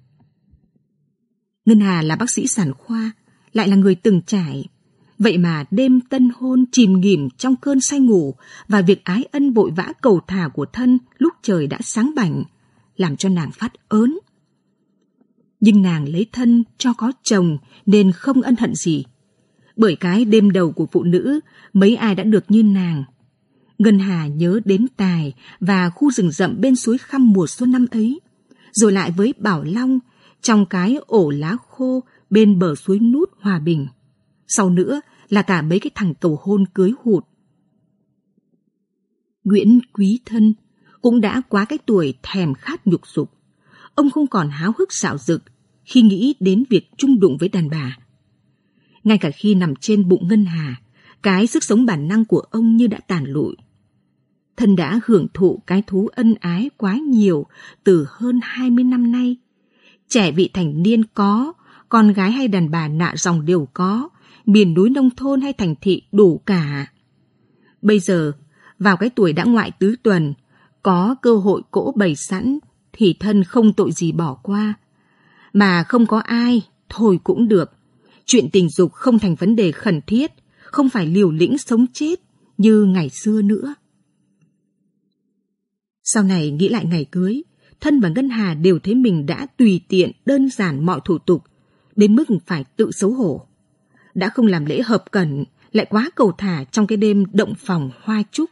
Ngân Hà là bác sĩ sản khoa, lại là người từng trải. Vậy mà đêm tân hôn chìm nghỉm trong cơn say ngủ và việc ái ân vội vã cầu thả của Thân lúc trời đã sáng bảnh, làm cho nàng phát ớn. Nhưng nàng lấy thân cho có chồng nên không ân hận gì. Bởi cái đêm đầu của phụ nữ, mấy ai đã được như nàng. Ngân Hà nhớ đến Tài và khu rừng rậm bên suối Khăm mùa xuân năm ấy. Rồi lại với Bảo Long trong cái ổ lá khô bên bờ suối Nút Hòa Bình. Sau nữa là cả mấy cái thằng cầu hôn cưới hụt. Nguyễn Quý Thân cũng đã quá cái tuổi thèm khát nhục dục. Ông không còn háo hức xạo rực khi nghĩ đến việc chung đụng với đàn bà. Ngay cả khi nằm trên bụng Ngân Hà, cái sức sống bản năng của ông như đã tàn lụi. Thân đã hưởng thụ cái thú ân ái quá nhiều từ hơn hai mươi năm nay. Trẻ vị thành niên có, con gái hay đàn bà nạ dòng đều có, miền núi nông thôn hay thành thị đủ cả. Bây giờ, vào cái tuổi đã ngoại tứ tuần, có cơ hội cỗ bày sẵn thì Thân không tội gì bỏ qua. Mà không có ai, thôi cũng được. Chuyện tình dục không thành vấn đề khẩn thiết, không phải liều lĩnh sống chết như ngày xưa nữa. Sau này nghĩ lại ngày cưới, Thân và Ngân Hà đều thấy mình đã tùy tiện đơn giản mọi thủ tục, đến mức phải tự xấu hổ. Đã không làm lễ hợp cẩn, lại quá cầu thả trong cái đêm động phòng hoa trúc.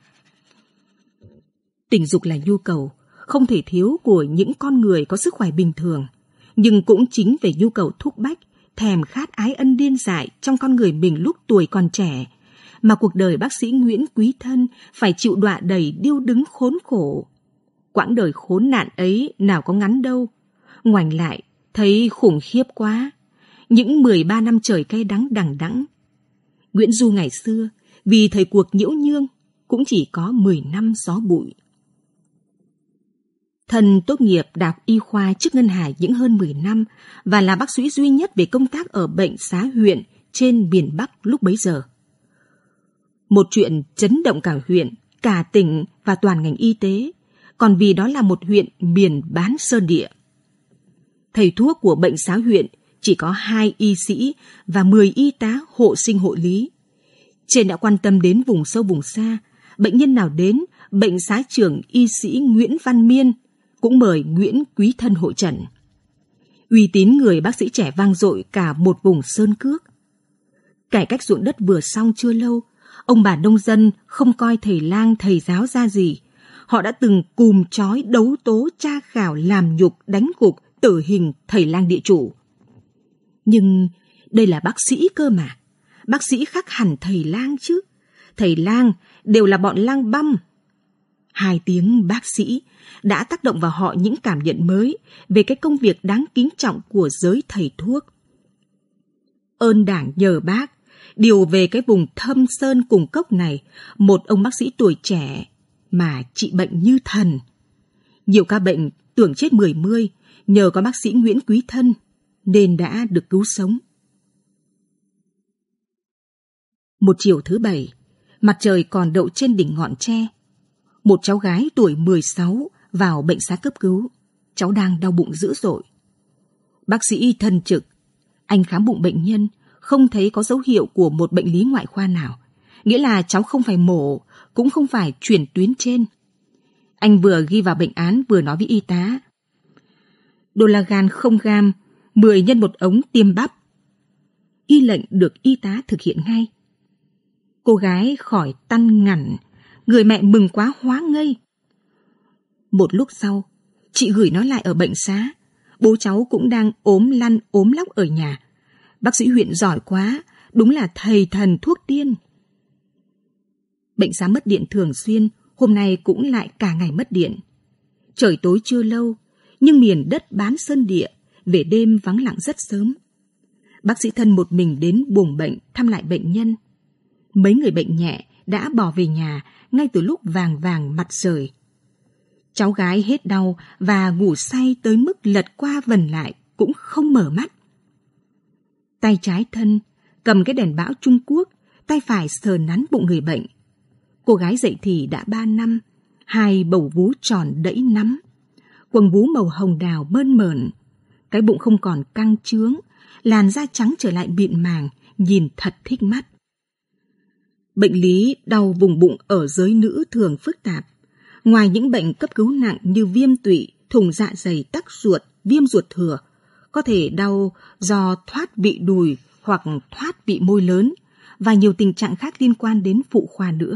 Tình dục là nhu cầu, không thể thiếu của những con người có sức khỏe bình thường, nhưng cũng chính về nhu cầu thúc bách, thèm khát ái ân điên dại trong con người mình lúc tuổi còn trẻ, mà cuộc đời bác sĩ Nguyễn Quý Thân phải chịu đọa đầy điêu đứng khốn khổ. Quãng đời khốn nạn ấy nào có ngắn đâu. Ngoảnh lại, thấy khủng khiếp quá. Những mười ba năm trời cay đắng đằng đẵng. Nguyễn Du ngày xưa, vì thời cuộc nhiễu nhương, cũng chỉ có mười năm gió bụi. Thân tốt nghiệp Đại học Y khoa trước Ngân Hà những hơn mười năm và là bác sĩ duy nhất về công tác ở bệnh xá huyện trên miền Bắc lúc bấy giờ. Một chuyện chấn động cả huyện, cả tỉnh và toàn ngành y tế, còn vì đó là một huyện miền bán sơn địa. Thầy thuốc của bệnh xá huyện chỉ có hai y sĩ và mười y tá hộ sinh hộ lý. Trên đã quan tâm đến vùng sâu vùng xa, bệnh nhân nào đến, bệnh xá trưởng y sĩ Nguyễn Văn Miên cũng mời Nguyễn Quý Thân hội trần. Uy tín người bác sĩ trẻ vang dội cả một vùng sơn cước. Cải cách ruộng đất vừa xong chưa lâu, ông bà nông dân không coi thầy lang thầy giáo ra gì. Họ đã từng cùm chói đấu tố tra khảo làm nhục đánh gục tử hình thầy lang địa chủ. Nhưng đây là bác sĩ cơ mà. Bác sĩ khác hẳn thầy lang chứ. Thầy lang đều là bọn lang băm. Hai tiếng bác sĩ đã tác động vào họ những cảm nhận mới về cái công việc đáng kính trọng của giới thầy thuốc. Ơn Đảng nhờ bác, điều về cái vùng thâm sơn cùng cốc này, một ông bác sĩ tuổi trẻ mà trị bệnh như thần. Nhiều ca bệnh tưởng chết mười mươi, nhờ có bác sĩ Nguyễn Quý Thân nên đã được cứu sống. Một chiều thứ bảy, mặt trời còn đậu trên đỉnh ngọn tre. Một cháu gái tuổi mười sáu vào bệnh xá cấp cứu. Cháu đang đau bụng dữ dội. Bác sĩ Thân trực. Anh khám bụng bệnh nhân, không thấy có dấu hiệu của một bệnh lý ngoại khoa nào. Nghĩa là cháu không phải mổ, cũng không phải chuyển tuyến trên. Anh vừa ghi vào bệnh án vừa nói với y tá. Dolagan không gam, mười nhân một ống tiêm bắp. Y lệnh được y tá thực hiện ngay. Cô gái khỏi tăn ngẳn, người mẹ mừng quá hóa ngây. Một lúc sau, chị gửi nó lại ở bệnh xá. Bố cháu cũng đang ốm lăn ốm lóc ở nhà. Bác sĩ huyện giỏi quá, đúng là thầy thần thuốc tiên. Bệnh xá mất điện thường xuyên, hôm nay cũng lại cả ngày mất điện. Trời tối chưa lâu, nhưng miền đất bán sơn địa, về đêm vắng lặng rất sớm. Bác sĩ Thân một mình đến buồng bệnh thăm lại bệnh nhân. Mấy người bệnh nhẹ đã bỏ về nhà ngay từ lúc vàng vàng mặt trời. Cháu gái hết đau và ngủ say tới mức lật qua vần lại cũng không mở mắt. Tay trái Thân cầm cái đèn bão Trung Quốc, tay phải sờ nắn bụng người bệnh. Cô gái dậy thì đã ba năm, hai bầu vú tròn đẫy nắm, quầng vú màu hồng đào mơn mởn, cái bụng không còn căng trướng, làn da trắng trở lại mịn màng, nhìn thật thích mắt. Bệnh lý đau vùng bụng ở giới nữ thường phức tạp. Ngoài những bệnh cấp cứu nặng như viêm tụy, thủng dạ dày, tắc ruột, viêm ruột thừa, có thể đau do thoát vị đùi hoặc thoát vị môi lớn và nhiều tình trạng khác liên quan đến phụ khoa nữa.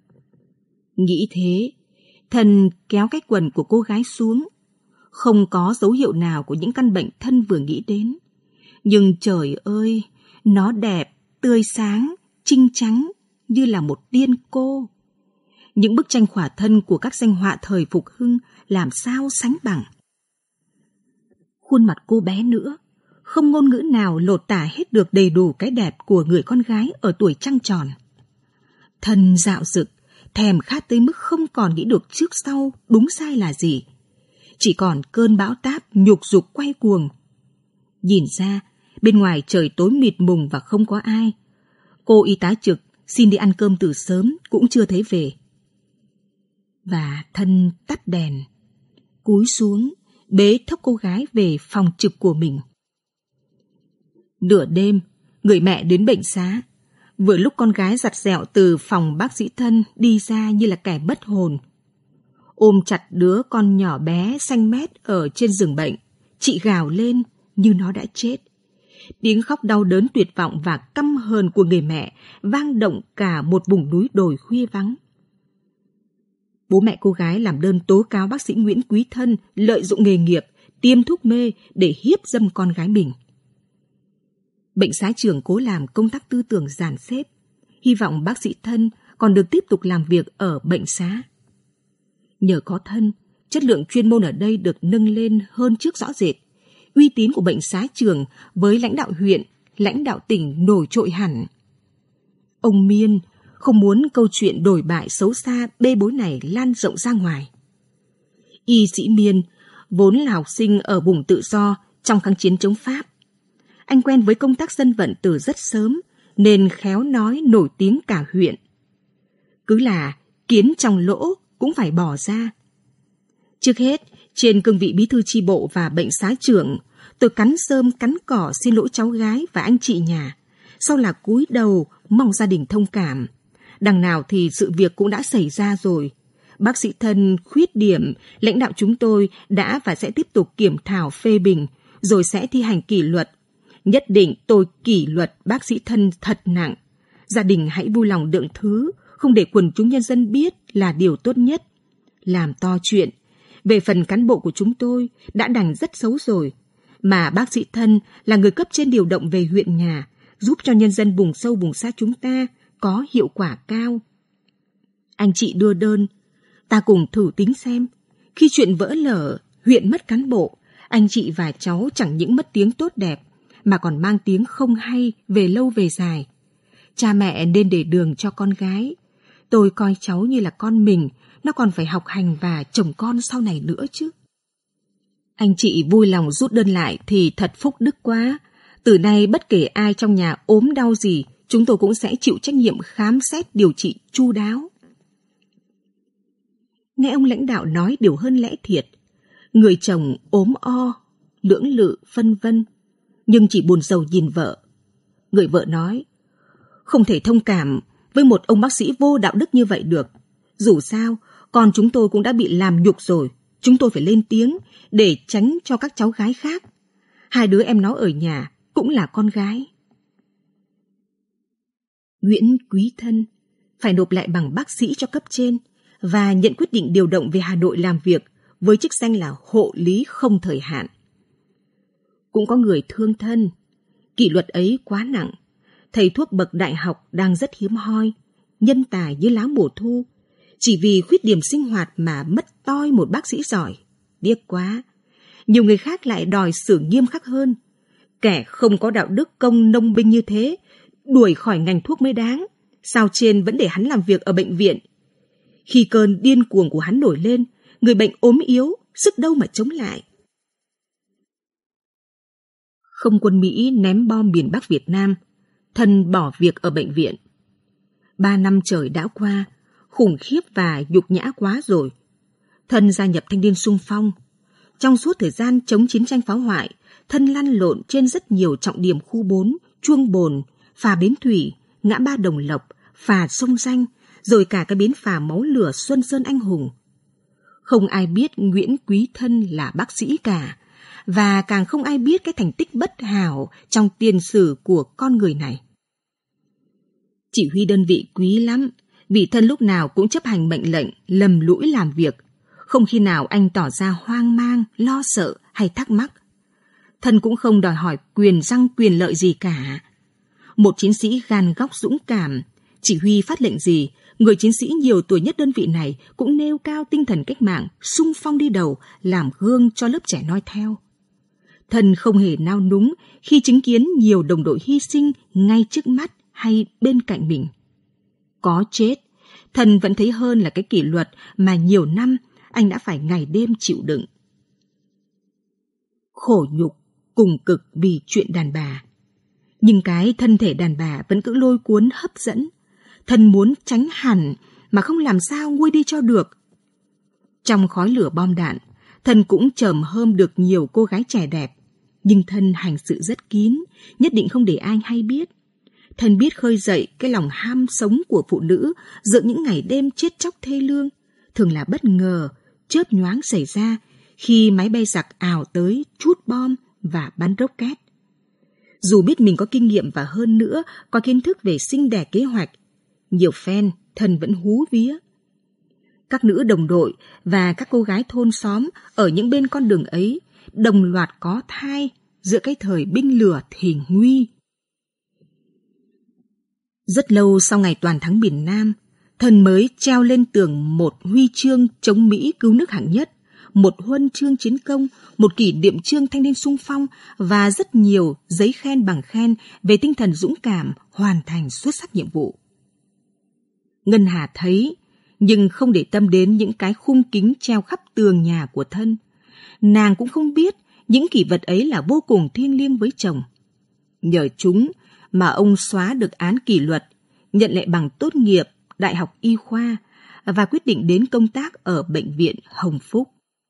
Nghĩ thế, Thần kéo cái quần của cô gái xuống. Không có dấu hiệu nào của những căn bệnh Thân vừa nghĩ đến. Nhưng trời ơi, nó đẹp, tươi sáng, trinh trắng như là một tiên cô. Những bức tranh khỏa thân của các danh họa thời Phục Hưng làm sao sánh bằng. Khuôn mặt cô bé nữa, không ngôn ngữ nào lột tả hết được đầy đủ cái đẹp của người con gái ở tuổi trăng tròn. Thân dạo dực, thèm khát tới mức không còn nghĩ được trước sau đúng sai là gì. Chỉ còn cơn bão táp nhục dục quay cuồng. Nhìn ra, bên ngoài trời tối mịt mùng và không có ai. Cô y tá trực xin đi ăn cơm từ sớm cũng chưa thấy về. Và Thân tắt đèn, cúi xuống, bế thốc cô gái về phòng trực của mình. Nửa đêm, người mẹ đến bệnh xá. Vừa lúc con gái giặt dẹo từ phòng bác sĩ Thân đi ra như là kẻ mất hồn. Ôm chặt đứa con nhỏ bé xanh mét ở trên giường bệnh, chị gào lên như nó đã chết. Tiếng khóc đau đớn tuyệt vọng và căm hờn của người mẹ vang động cả một vùng núi đồi khuya vắng. Bố mẹ cô gái làm đơn tố cáo bác sĩ Nguyễn Quý Thân lợi dụng nghề nghiệp, tiêm thuốc mê để hiếp dâm con gái mình. Bệnh xá trưởng cố làm công tác tư tưởng dàn xếp, hy vọng bác sĩ Thân còn được tiếp tục làm việc ở bệnh xá. Nhờ có Thân, chất lượng chuyên môn ở đây được nâng lên hơn trước rõ rệt. Uy tín của bệnh xá trưởng với lãnh đạo huyện, lãnh đạo tỉnh nổi trội hẳn. Ông Miên không muốn câu chuyện đổi bại xấu xa bê bối này lan rộng ra ngoài. Y sĩ Miên vốn là học sinh ở vùng tự do trong kháng chiến chống Pháp. Anh quen với công tác dân vận từ rất sớm nên khéo nói nổi tiếng cả huyện. Cứ là kiến trong lỗ cũng phải bỏ ra. Trước hết, trên cương vị bí thư chi bộ và bệnh xá trưởng, tôi cắn rơm cắn cỏ xin lỗi cháu gái và anh chị nhà. Sau là cúi đầu mong gia đình thông cảm. Đằng nào thì sự việc cũng đã xảy ra rồi. Bác sĩ Thân khuyết điểm, lãnh đạo chúng tôi đã và sẽ tiếp tục kiểm thảo phê bình, rồi sẽ thi hành kỷ luật. Nhất định tôi kỷ luật bác sĩ Thân thật nặng. Gia đình hãy vui lòng đựng thứ, không để quần chúng nhân dân biết là điều tốt nhất. Làm to chuyện. Về phần cán bộ của chúng tôi đã đành rất xấu rồi. Mà bác sĩ Thân là người cấp trên điều động về huyện nhà, giúp cho nhân dân vùng sâu vùng xa chúng ta có hiệu quả cao. Anh chị đưa đơn, ta cùng thử tính xem. Khi chuyện vỡ lở, huyện mất cán bộ, anh chị và cháu chẳng những mất tiếng tốt đẹp, mà còn mang tiếng không hay về lâu về dài. Cha mẹ nên để đường cho con gái. Tôi coi cháu như là con mình, nó còn phải học hành và chồng con sau này nữa chứ. Anh chị vui lòng rút đơn lại thì thật phúc đức quá. Từ nay bất kể ai trong nhà ốm đau gì, chúng tôi cũng sẽ chịu trách nhiệm khám xét điều trị chu đáo. Nghe ông lãnh đạo nói điều hơn lẽ thiệt. Người chồng ốm o, lưỡng lự, phân vân, nhưng chỉ buồn rầu nhìn vợ. Người vợ nói, không thể thông cảm với một ông bác sĩ vô đạo đức như vậy được. Dù sao, con chúng tôi cũng đã bị làm nhục rồi. Chúng tôi phải lên tiếng để tránh cho các cháu gái khác. Hai đứa em nó ở nhà cũng là con gái. Nguyễn Quý Thân phải nộp lại bằng bác sĩ cho cấp trên và nhận quyết định điều động về Hà Nội làm việc với chức danh là hộ lý không thời hạn. Cũng có người thương Thân. Kỷ luật ấy quá nặng. Thầy thuốc bậc đại học đang rất hiếm hoi, nhân tài như lá mùa thu. Chỉ vì khuyết điểm sinh hoạt mà mất toi một bác sĩ giỏi. Tiếc quá. Nhiều người khác lại đòi xử nghiêm khắc hơn. Kẻ không có đạo đức công nông binh như thế, đuổi khỏi ngành thuốc mới đáng. Sao trên vẫn để hắn làm việc ở bệnh viện? Khi cơn điên cuồng của hắn nổi lên, người bệnh ốm yếu, sức đâu mà chống lại. Không quân Mỹ ném bom miền Bắc Việt Nam, Thân bỏ việc ở bệnh viện. Ba năm trời đã qua, khủng khiếp và nhục nhã quá rồi. Thân gia nhập thanh niên xung phong. Trong suốt thời gian chống chiến tranh phá hoại, Thân lăn lộn trên rất nhiều trọng điểm khu bốn, Chuông Bồn, phà Bến Thủy, ngã ba Đồng Lộc, phà Sông Danh, rồi cả cái bến phà Máu Lửa Xuân Sơn Anh Hùng. Không ai biết Nguyễn Quý Thân là bác sĩ cả, và càng không ai biết cái thành tích bất hảo trong tiền sử của con người này. Chỉ huy đơn vị quý lắm, vì Thân lúc nào cũng chấp hành mệnh lệnh, lầm lũi làm việc. Không khi nào anh tỏ ra hoang mang, lo sợ hay thắc mắc. Thân cũng không đòi hỏi quyền răng quyền lợi gì cả. Một chiến sĩ gan góc dũng cảm, chỉ huy phát lệnh gì, người chiến sĩ nhiều tuổi nhất đơn vị này cũng nêu cao tinh thần cách mạng, xung phong đi đầu, làm gương cho lớp trẻ noi theo. Thân không hề nao núng khi chứng kiến nhiều đồng đội hy sinh ngay trước mắt hay bên cạnh mình. Có chết, Thân vẫn thấy hơn là cái kỷ luật mà nhiều năm anh đã phải ngày đêm chịu đựng. Khổ nhục, cùng cực vì chuyện đàn bà. Nhưng cái thân thể đàn bà vẫn cứ lôi cuốn hấp dẫn. Thân muốn tránh hẳn mà không làm sao nguôi đi cho được. Trong khói lửa bom đạn, Thân cũng chồm hơm được nhiều cô gái trẻ đẹp. Nhưng Thân hành sự rất kín, nhất định không để ai hay biết. Thân biết khơi dậy cái lòng ham sống của phụ nữ giữa những ngày đêm chết chóc thê lương, thường là bất ngờ, chớp nhoáng xảy ra khi máy bay giặc ào tới trút bom và bắn rocket. Dù biết mình có kinh nghiệm và hơn nữa có kiến thức về sinh đẻ kế hoạch, nhiều phen Thân vẫn hú vía. Các nữ đồng đội và các cô gái thôn xóm ở những bên con đường ấy đồng loạt có thai giữa cái thời binh lửa thì nguy. Rất lâu sau ngày toàn thắng miền Nam, Thân mới treo lên tường một huy chương chống Mỹ cứu nước hạng nhất, một huân chương chiến công, một kỷ niệm chương thanh niên xung phong và rất nhiều giấy khen bằng khen về tinh thần dũng cảm hoàn thành xuất sắc nhiệm vụ. Ngân Hà thấy, nhưng không để tâm đến những cái khung kính treo khắp tường nhà của Thân. Nàng cũng không biết những kỷ vật ấy là vô cùng thiêng liêng với chồng. Nhờ chúng mà ông xóa được án kỷ luật, nhận lại bằng tốt nghiệp Đại học Y khoa và quyết định đến công tác ở Bệnh viện Hồng Phúc.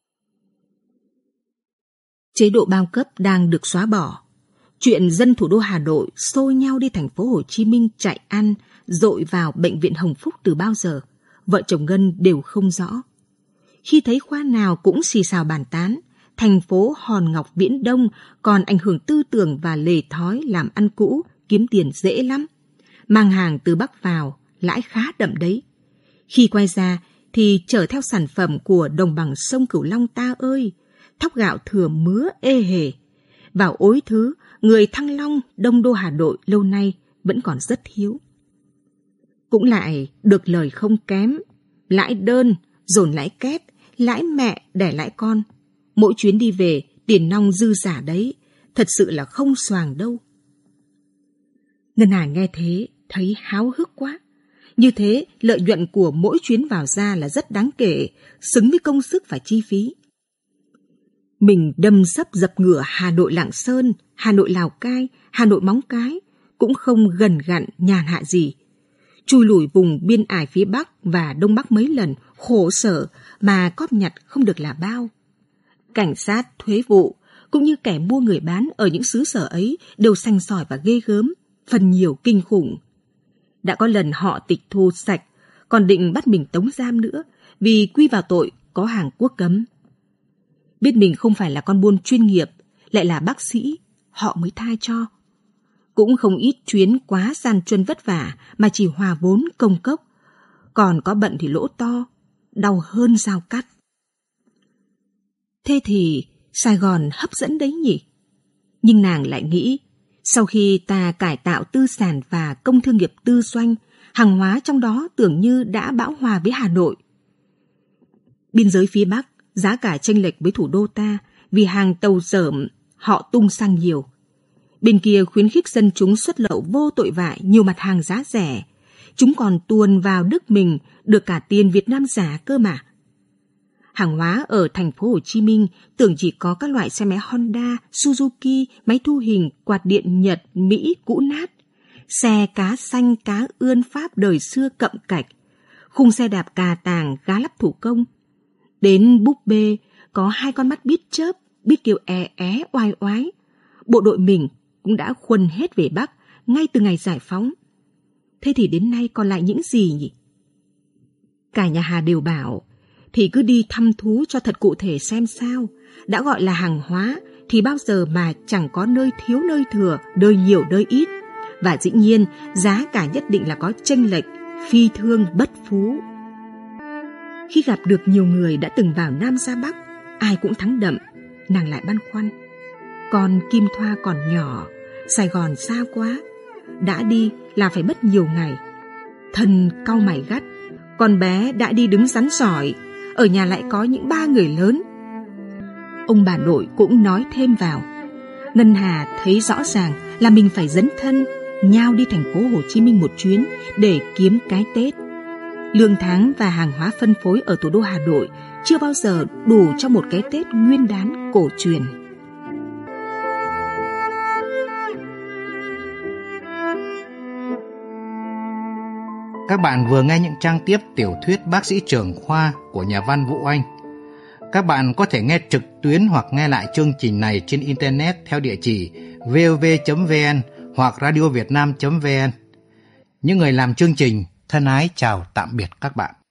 Chế độ bao cấp đang được xóa bỏ. Chuyện dân thủ đô Hà Nội xô nhau đi thành phố Hồ Chí Minh chạy ăn, dội vào Bệnh viện Hồng Phúc từ bao giờ, vợ chồng Ngân đều không rõ. Khi thấy khoa nào cũng xì xào bàn tán, thành phố hòn ngọc viễn đông còn ảnh hưởng tư tưởng và lề thói làm ăn cũ, kiếm tiền dễ lắm. Mang hàng từ Bắc vào, lãi khá đậm đấy. Khi quay ra thì chở theo sản phẩm của đồng bằng sông Cửu Long ta ơi, thóc gạo thừa mứa ê hề. Vào ối thứ, người Thăng Long, Đông đô Hà Nội lâu nay vẫn còn rất thiếu. Cũng lại được lời không kém, lãi đơn, dồn lãi kép, lãi mẹ đẻ lãi con. Mỗi chuyến đi về, tiền nong dư giả đấy, thật sự là không xoàng đâu. Ngân Hà nghe thế, thấy háo hức quá. Như thế, lợi nhuận của mỗi chuyến vào ra là rất đáng kể, xứng với công sức và chi phí. Mình đâm sấp dập ngửa Hà Nội Lạng Sơn, Hà Nội Lào Cai, Hà Nội Móng Cái, cũng không gần gặn nhàn hạ gì. Chui lủi vùng biên ải phía Bắc và Đông Bắc mấy lần, khổ sở mà cóp nhặt không được là bao. Cảnh sát, thuế vụ, cũng như kẻ mua người bán ở những xứ sở ấy đều sành sỏi và ghê gớm, phần nhiều kinh khủng. Đã có lần họ tịch thu sạch, còn định bắt mình tống giam nữa vì quy vào tội có hàng quốc cấm. Biết mình không phải là con buôn chuyên nghiệp, lại là bác sĩ, họ mới tha cho. Cũng không ít chuyến quá gian truân vất vả mà chỉ hòa vốn công cốc, còn có bận thì lỗ to, đau hơn dao cắt. Thế thì Sài Gòn hấp dẫn đấy nhỉ? Nhưng nàng lại nghĩ, sau khi ta cải tạo tư sản và công thương nghiệp tư doanh, hàng hóa trong đó tưởng như đã bão hòa với Hà Nội. Biên giới phía Bắc, giá cả chênh lệch với thủ đô ta vì hàng tàu dởm họ tung sang nhiều. Bên kia khuyến khích dân chúng xuất lậu vô tội vạ nhiều mặt hàng giá rẻ. Chúng còn tuồn vào nước mình được cả tiền Việt Nam giả cơ mà. Hàng hóa ở thành phố Hồ Chí Minh tưởng chỉ có các loại xe máy Honda, Suzuki, máy thu hình, quạt điện Nhật, Mỹ cũ nát, xe cá xanh, cá ươn Pháp đời xưa cậm cạch, khung xe đạp cà tàng gá lắp thủ công. Đến búp bê có hai con mắt biết chớp, biết kêu é é oai oái. Bộ đội mình cũng đã khuân hết về Bắc ngay từ ngày giải phóng. Thế thì đến nay còn lại những gì nhỉ? Cả nhà Hà đều bảo, thì cứ đi thăm thú cho thật cụ thể xem sao. Đã gọi là hàng hóa thì bao giờ mà chẳng có nơi thiếu nơi thừa, nơi nhiều nơi ít. Và dĩ nhiên giá cả nhất định là có chênh lệch, phi thương bất phú. Khi gặp được nhiều người đã từng vào Nam ra Bắc, ai cũng thắng đậm, nàng lại băn khoăn. Con Kim Thoa còn nhỏ, Sài Gòn xa quá, đã đi là phải mất nhiều ngày. Thần cau mày gắt, con bé đã đi đứng rắn sỏi, ở nhà lại có những ba người lớn. Ông bà nội cũng nói thêm vào. Ngân Hà thấy rõ ràng là mình phải dấn thân, nhao đi thành phố Hồ Chí Minh một chuyến để kiếm cái Tết. Lương tháng và hàng hóa phân phối ở thủ đô Hà Nội chưa bao giờ đủ cho một cái Tết nguyên đán cổ truyền. Các bạn vừa nghe những trang tiếp tiểu thuyết Bác sĩ trưởng khoa của nhà văn Vũ Anh. Các bạn có thể nghe trực tuyến hoặc nghe lại chương trình này trên Internet theo địa chỉ vov chấm vn hoặc radiovietnam chấm vn. Những người làm chương trình thân ái chào tạm biệt các bạn.